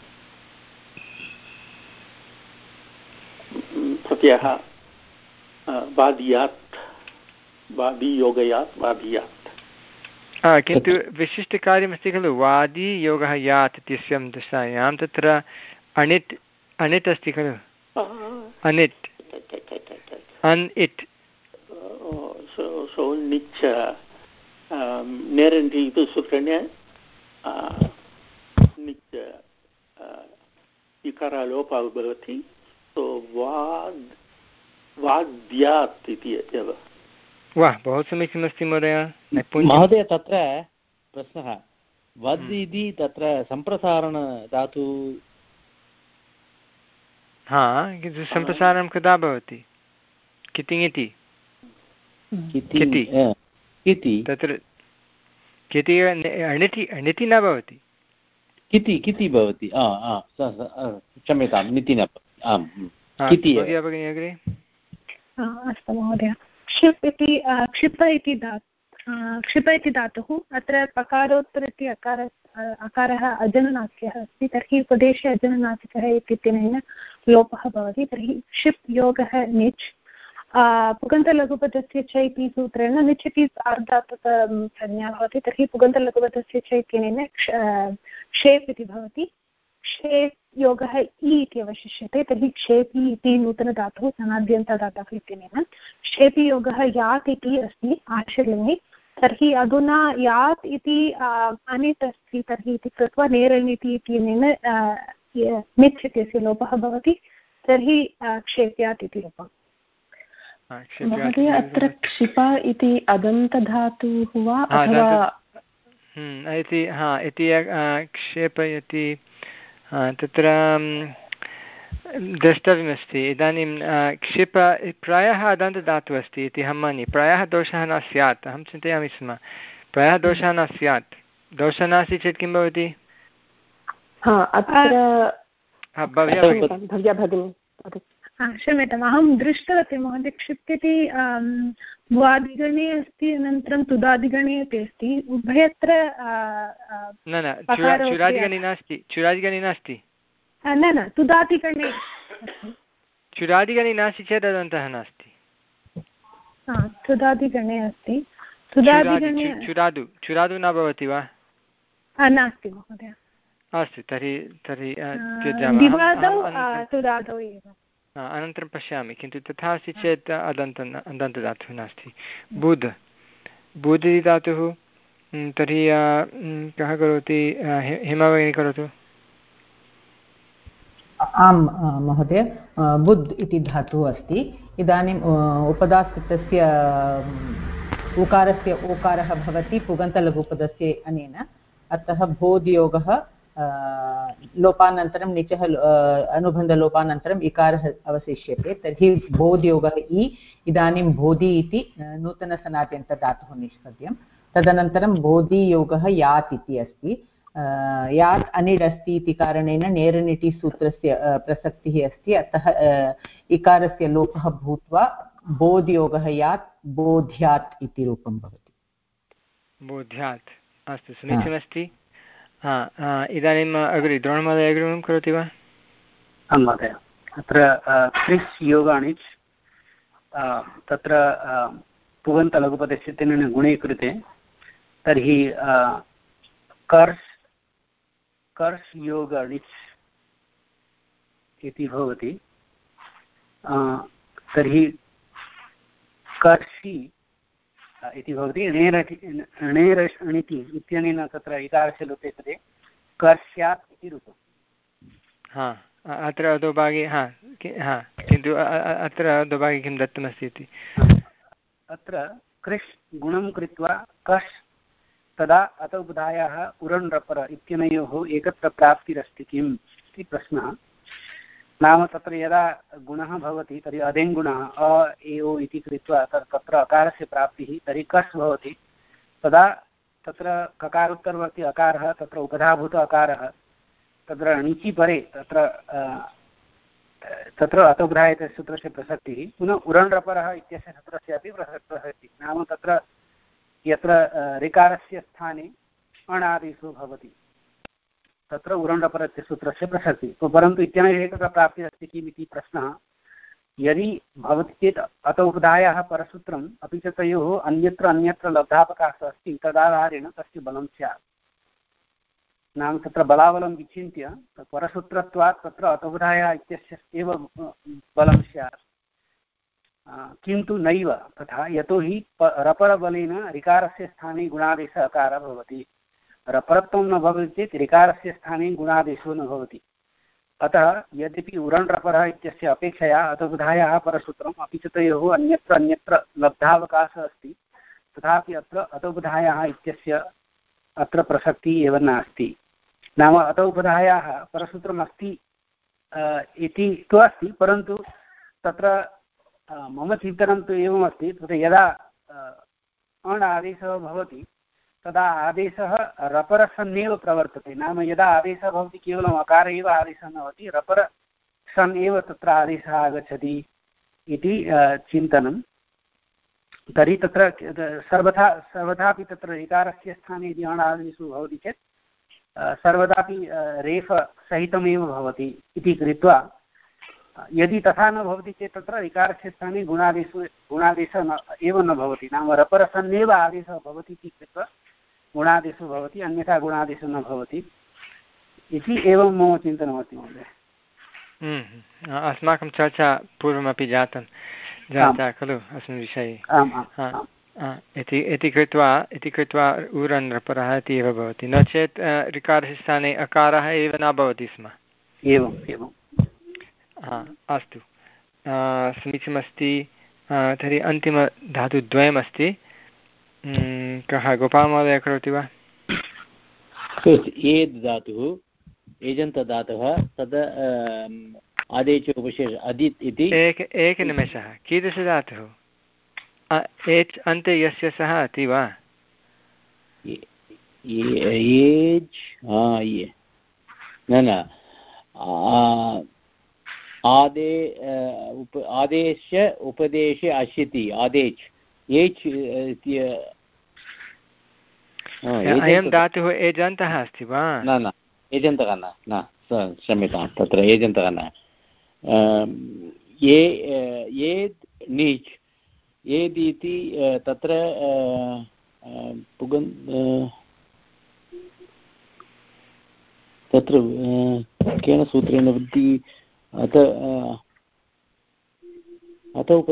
प्रत्ययः बादियात् वादियोगयात् वादियात् किन्तु विशिष्टकार्यमस्ति खलु वादी योगः यात् इत्यस्यां दशायां तत्र अणित् अणित् अस्ति खलु अनिट् अन् इट् सो निच् नेरन्ति इति सूत्रेण निच् इकारालोपः भवति सो वाद् वाद्यात् इति एव वाह बहु समीचीनमस्ति महोदय महोदय तत्र प्रश्नः वद् इति तत्र सम्प्रसारणधातु हा किन्तु सम्प्रसारणं कदा भवति कितिङिति किति तत्र किति अणिति अणिति न भवति किति किति भवति क्षम्यतां निति न आम् भगिनी अग्रे अस्तु महोदय क्षिप् इति क्षिप इति धातुः क्षिप इति धातुः अत्र पकारोत्तर इति अकार अकारः अजनुनासिकः अस्ति तर्हि उपदेशे अजनुनासिकः इत्यनेन लोपः भवति तर्हि क्षिप् योगः निच् पुगन्तलघुपदस्य च इति सूत्रेण निच् इति आर्धातुकसंज्ञा भवति तर्हि पुगन्तलघुपदस्य च इत्यनेन क्षेप् इति भवति क्षेप् योगः इ इति अवशिष्यते तर्हि क्षेपि इति नूतनधातुः सनाद्यन्तदातुः इत्यनेन क्षेपि योगः यात् इति अस्ति आश्रलिङ्गे तर्हि अधुना यात् इति अनिट् अस्ति तर्हि इति कृत्वा नेरनिति इत्यनेन निच् इत्यस्य लोपः भवति तर्हि क्षेप्यात् इति रूपम् महोदय अत्र क्षिपा इति अदन्तधातुः वा अथवा इति हा इति क्षेपयति तत्र द्रष्टव्यमस्ति इदानीं क्षिप प्रायः अदन्तधातुः अस्ति इति अहं मन्ये प्रायः दोषः न स्यात् अहं चिन्तयामि स्म प्रायः दोषः न स्यात् दोषः नास्ति चेत् किं भवति क्षम्यताम् अहं दृष्टवती महोदय क्षिप् इति भ्वादिगणे अस्ति अनन्तरं तुदादिगणे अपि अस्ति उभयत्र न न चुरादिगणे नास्ति चुरादिगणे नास्ति न न तुदादिगणे चुरादिगणे नास्ति चेत् अदन्तः नास्ति तुदादिगणे अस्ति तुदादिगणे चुरादु चुरादु न भवति वा नास्ति महोदय अस्तु तर्हि तर्हि तुदादौ एव अनन्तरं पश्यामि किन्तु तथा अस्ति चेत् अदन्त अदन्तधातुः नास्ति बुध् बुध् इति धातुः तर्हि कः करोति हेमा भगिनी करोतु आं महोदय बुध् इति धातुः अस्ति इदानीम् उपदास्तस्य उकारस्य ओकारः भवति पुगन्तलघुपदस्य अनेन अतः बोधियोगः लोपानन्तरं निचः अनुबन्धलोपानन्तरम् इकारः अवशिष्यते तर्हि बोधियोगः इ इदानीं बोधि इति नूतनसनाद्यन्तधातुः निष्पद्यं तदनन्तरं बोधियोगः यात् इति अस्ति यात् अनिड् अस्ति इति कारणेन नेरनिटि सूत्रस्य प्रसक्तिः अस्ति अतः इकारस्य लोपः भूत्वा बोधियोगः यात् बोध्यात् इति रूपं भवति बोध्यात् अस्तु समीचीनमस्ति हा इदानीम् अग्रे द्रोणमहोदय अग्रिमं करोति वा आं महोदय अत्र क्रिस् योगाणिच् तत्र पुगन्तलघुपदस्य तेन गुणे कृते तर्हि कर्स् कर्स् योगाणिच् इति भवति तर्हि कर्षि इति भवति णेरटि णेरष्णिति इत्यनेन तत्र इकारस्य लोपे कृते कर्ष्यात् इति रूपम् हा अत्र अधोभागे हा हा किन्तु अत्र अधोभागे किं दत्तमस्ति इति अत्र कृष् गुणं कृत्वा कष् तदा अतोपधायाः उरण् रपर इत्यनयोः एकत्र प्राप्तिरस्ति किम् इति प्रश्नः नाम तत्र यदा गुणः भवति तर्हि अदेङ्गुणः अ ए ओ इति कृत्वा तत्र अकारस्य प्राप्तिः तर्हि कस् भवति तदा तत्र ककारोत्तरवर्ती अकारः तत्र उपधाभूत अकारः तत्र णिचि परे तत्र तत्र अतोग्राह्यते सूत्रस्य प्रसक्तिः पुनः उरण् रपरः इत्यस्य सूत्रस्यापि प्रसक्तिः नाम तत्र यत्र ऋकारस्य स्थाने अणादेशो भवति तत्र उरण् रपर इत्यस्य सूत्रस्य प्रसक्तिः परन्तु इत्यनेन एकत्र प्राप्तिः अस्ति किम् इति प्रश्नः यदि भवति चेत् अत उपधायाः परसूत्रम् अपि च तयोः अन्यत्र अन्यत्र लब्धावकाशः अस्ति तदाधारेण तस्य बलं स्यात् नाम तत्र बलाबलं विचिन्त्य परसूत्रत्वात् तत्र अतोपधायाः इत्यस्य एव बलं स्यात् किन्तु नैव तथा यतोहि रपरबलेन ऋकारस्य स्थाने गुणादेशः अकारः भवति रपरत्वं न भवति चेत् ऋकारस्य स्थाने गुणादेशो न भवति अतः यद्यपि उरण् रपरः इत्यस्य अपेक्षया अतोपधायाः परसूत्रम् अपि च तयोः अन्यत्र अन्यत्र लब्धावकाशः अस्ति तथापि अत्र अतोपधायाः इत्यस्य अत्र प्रसक्तिः एव नास्ति नाम अतोपधायाः परसूत्रम् अस्ति इति तु अस्ति परन्तु तत्र मम चिन्तनं तु एवमस्ति तत्र यदा अण् आदेशः भवति तदा आदेशः रपरसन्नेव प्रवर्तते नाम यदा आदेशः भवति केवलम् अकार एव आदेशः न भवति रपरसन् एव तत्र आदेशः आगच्छति इति चिन्तनं तर्हि तत्र सर्वथा सर्वदापि तत्र ऋकारस्य स्थाने यदि अण् आदेशो भवति चेत् सर्वदापि रेफ सहितमेव भवति इति कृत्वा यदि तथा न भवति चेत् तत्र इकारस्य स्थाने गुणादेशो गुणादेशः न एव न भवति, नाम रपरसन्नेव आदेशः भवति इति कृत्वा गुणादेशो भवति, अन्यथा गुणादेशो न भवति इति एवं मम चिन्तनमस्ति महोदय। अस्माकं चर्चा पूर्वमपि जातं जाता खलु अस्मिन् विषये। इति इति कृत्वा इति कृत्वा उरन् रपरः इति एव भवति, नो चेत् ऋकारस्य स्थाने अकारः एव न भवति स्म। एवम् एवं अस्तु, समीचीनमस्ति। तर्हि अन्तिमधातुद्वयमस्ति, कः गोपालमहोदय करोति वा? एद् धातुः एजन्तदातुः तद् आदेश उपशेष अदित् इति। एक एकनिमेषः, कीदृशधातुः? एच् अन्ते यस्य सः अस्ति वा? न न आदे उप आदेश उपदेशे अशिति आदेश एच् अयं धातुः एजन्तः अस्ति वा? न न एजन्तः न न क्षम्यतां, तत्र एजन्तः न। ये एद् नीच् एदिति तत्र पुगन् तत्र केन सूत्रेण वृद्धि अत अत उप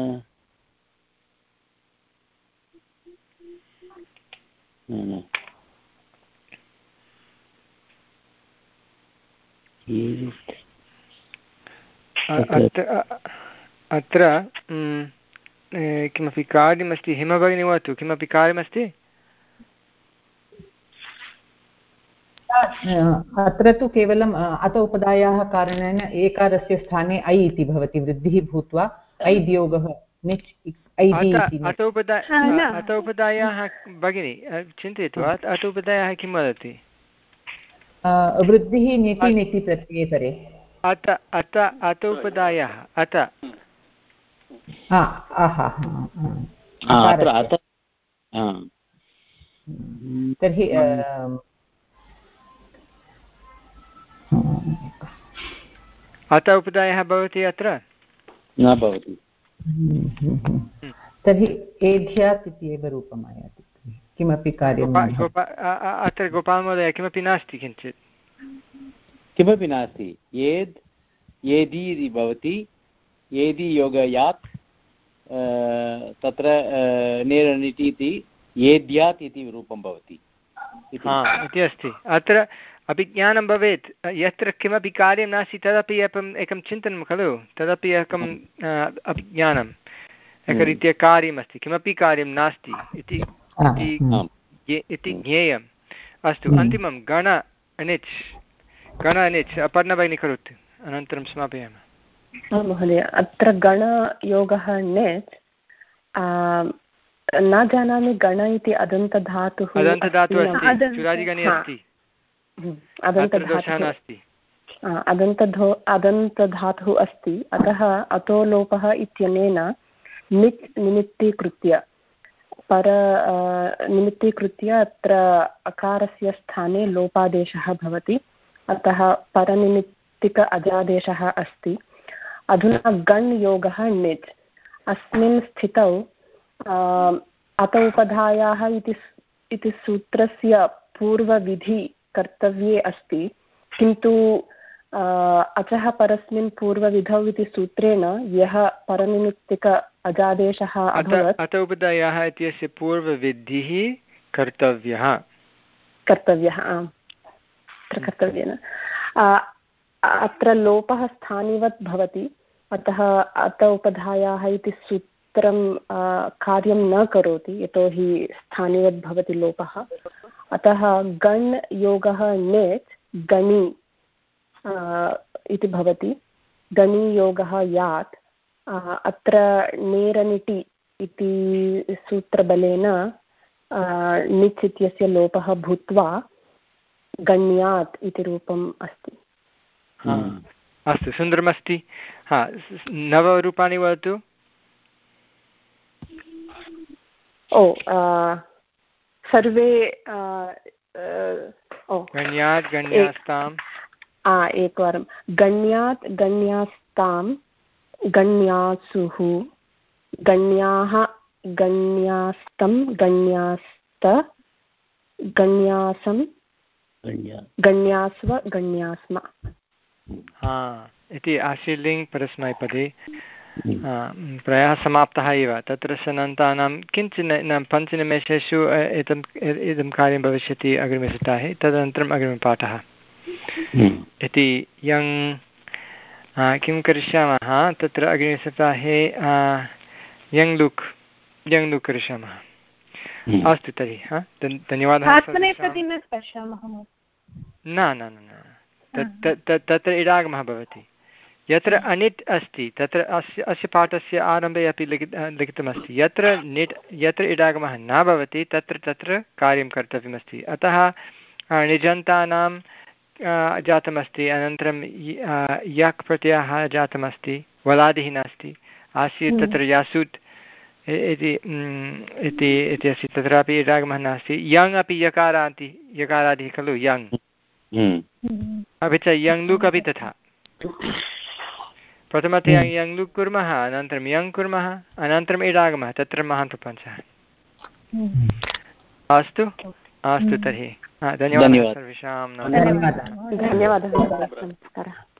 अत्र किमपि कार्यमस्ति? हिमभगिनी वदतु, किमपि कार्यमस्ति? अत्र तु केवलम् अत उपधायाः कारणेन एकारस्य स्थाने ऐ इति भवति, वृद्धिः भूत्वा ऐद्योगः निच् अत उपधायाः भगिनी चिन्तयतु, अत उपधायाः किं वदति? वृद्धिः निति निति प्रत्यये परे। अत अत अत उपधायाः अत तर्हि अत उपधायः भवति अत्र न भवति। तर्हि एध्यात् इति एव रूपम् आयाति, किमपि कार्यम् अत्र गोपालमहोदय किमपि नास्ति, किञ्चित् किमपि नास्ति। एद् एदि इति भवति, एदि योगयात् तत्र नेरनिति इति एद्यात् इति रूपं भवति इति अस्ति। अत्र अपि ज्ञानं भवेत्, यत्र किमपि कार्यं नास्ति तदपि एकम् एकं चिन्तनं खलु, तदपि एकम् अभिज्ञानम्, एकरीत्या कार्यमस्ति, किमपि कार्यं नास्ति इति इति ज्ञेयम्। अस्तु, अन्तिमं गण अनिच् गण अनिच् अपर्णभगिनी करोतु, अनन्तरं समापयामः। महोदय, अत्र गणयोगः नेच् न जानामि, गण इति अदन्तधातुः अदन्तधातुः अस्ति, चुरादिगणे अस्ति, अदन्तधातुः अदन्तधो अदन्तधातुः अस्ति, अतः अतो लोपः इत्यनेन निच् निमित्तीकृत्य पर निमित्तीकृत्य अत्र अकारस्य स्थाने लोपादेशः भवति, अतः परनिमित्तिक अजादेशः अस्ति। अधुना गण् योगः निच्, अस्मिन् स्थितौ अत उपधायाः इति सूत्रस्य पूर्वविधि कर्तव्ये अस्ति, किन्तु अचः परस्मिन् पूर्वविधौ इति सूत्रेण यः परनिमित्तिक अजादेशः अभवत्, अत उपधायाः इत्यस्य पूर्वविधिः कर्तव्यः कर्तव्यः आम् अत्र कर्तव्येन अत्र लोपः स्थानिवत् भवति, अतः अत उपधायाः इति सूत्रं कार्यं न करोति, यतोहि स्थानिवत् भवति लोपः। अतः गण् योगः नेच् गणि इति भवति, गणि योगः यात्। अत्र नेरनिटि इति सूत्रबलेन निच् इत्यस्य लोपः भूत्वा गण्यात् इति रूपम् अस्ति। अस्तु, सुन्दरमस्ति। हा, नवरूपाणि वदतु। ओ सर्वे ओ गण्यात् गण्यास्ताम् एकवारं गण्यात् गण्यास् गण्यास्तां गण्यासुः गण्याः गण्यास्तं गण्यास्त गण्यासं गण्यास्व गण्यास्म इति आशीर्लिङ्ग् परस्मैपदे प्रायः समाप्तः एव। तत्र सनन्तानां किञ्चित् पञ्चनिमेषेषु एतम् इदं कार्यं भविष्यति अग्रिमसप्ताहे, तदनन्तरम् अग्रिमपाठः इति यङ् किं करिष्यामः तत्र अग्रिमसप्ताहे यङ् लुक् यङ् लुक् करिष्यामः। अस्तु तर्हि हा धन्यवादः। न न न तत्र इडागमः भवति यत्र अनिट् अस्ति तत्र अस्य अस्य पाठस्य आरम्भे अपि लिखित लिखितमस्ति यत्र निट् यत्र इडागमः न भवति तत्र तत्र कार्यं कर्तव्यमस्ति। अतः निजन्तानां जातमस्ति, अनन्तरं यक् प्रत्ययः जातमस्ति, वलादिः नास्ति, आसीत् तत्र यासुट् इति इति अस्ति, तत्रापि इडागमः नास्ति। यङ् अपि यकारान्ति यकारादिः खलु यङ्, अपि च यङ् लुक् अपि तथा। प्रथमतया यङ् लुक् कुर्मः, अनन्तरं यङ् कुर्मः, अनन्तरम् इडागमः, तत्र महान् प्रपञ्चः। अस्तु अस्तु तर्हि धन्यवादः सर्वेषां। धन्यवादः।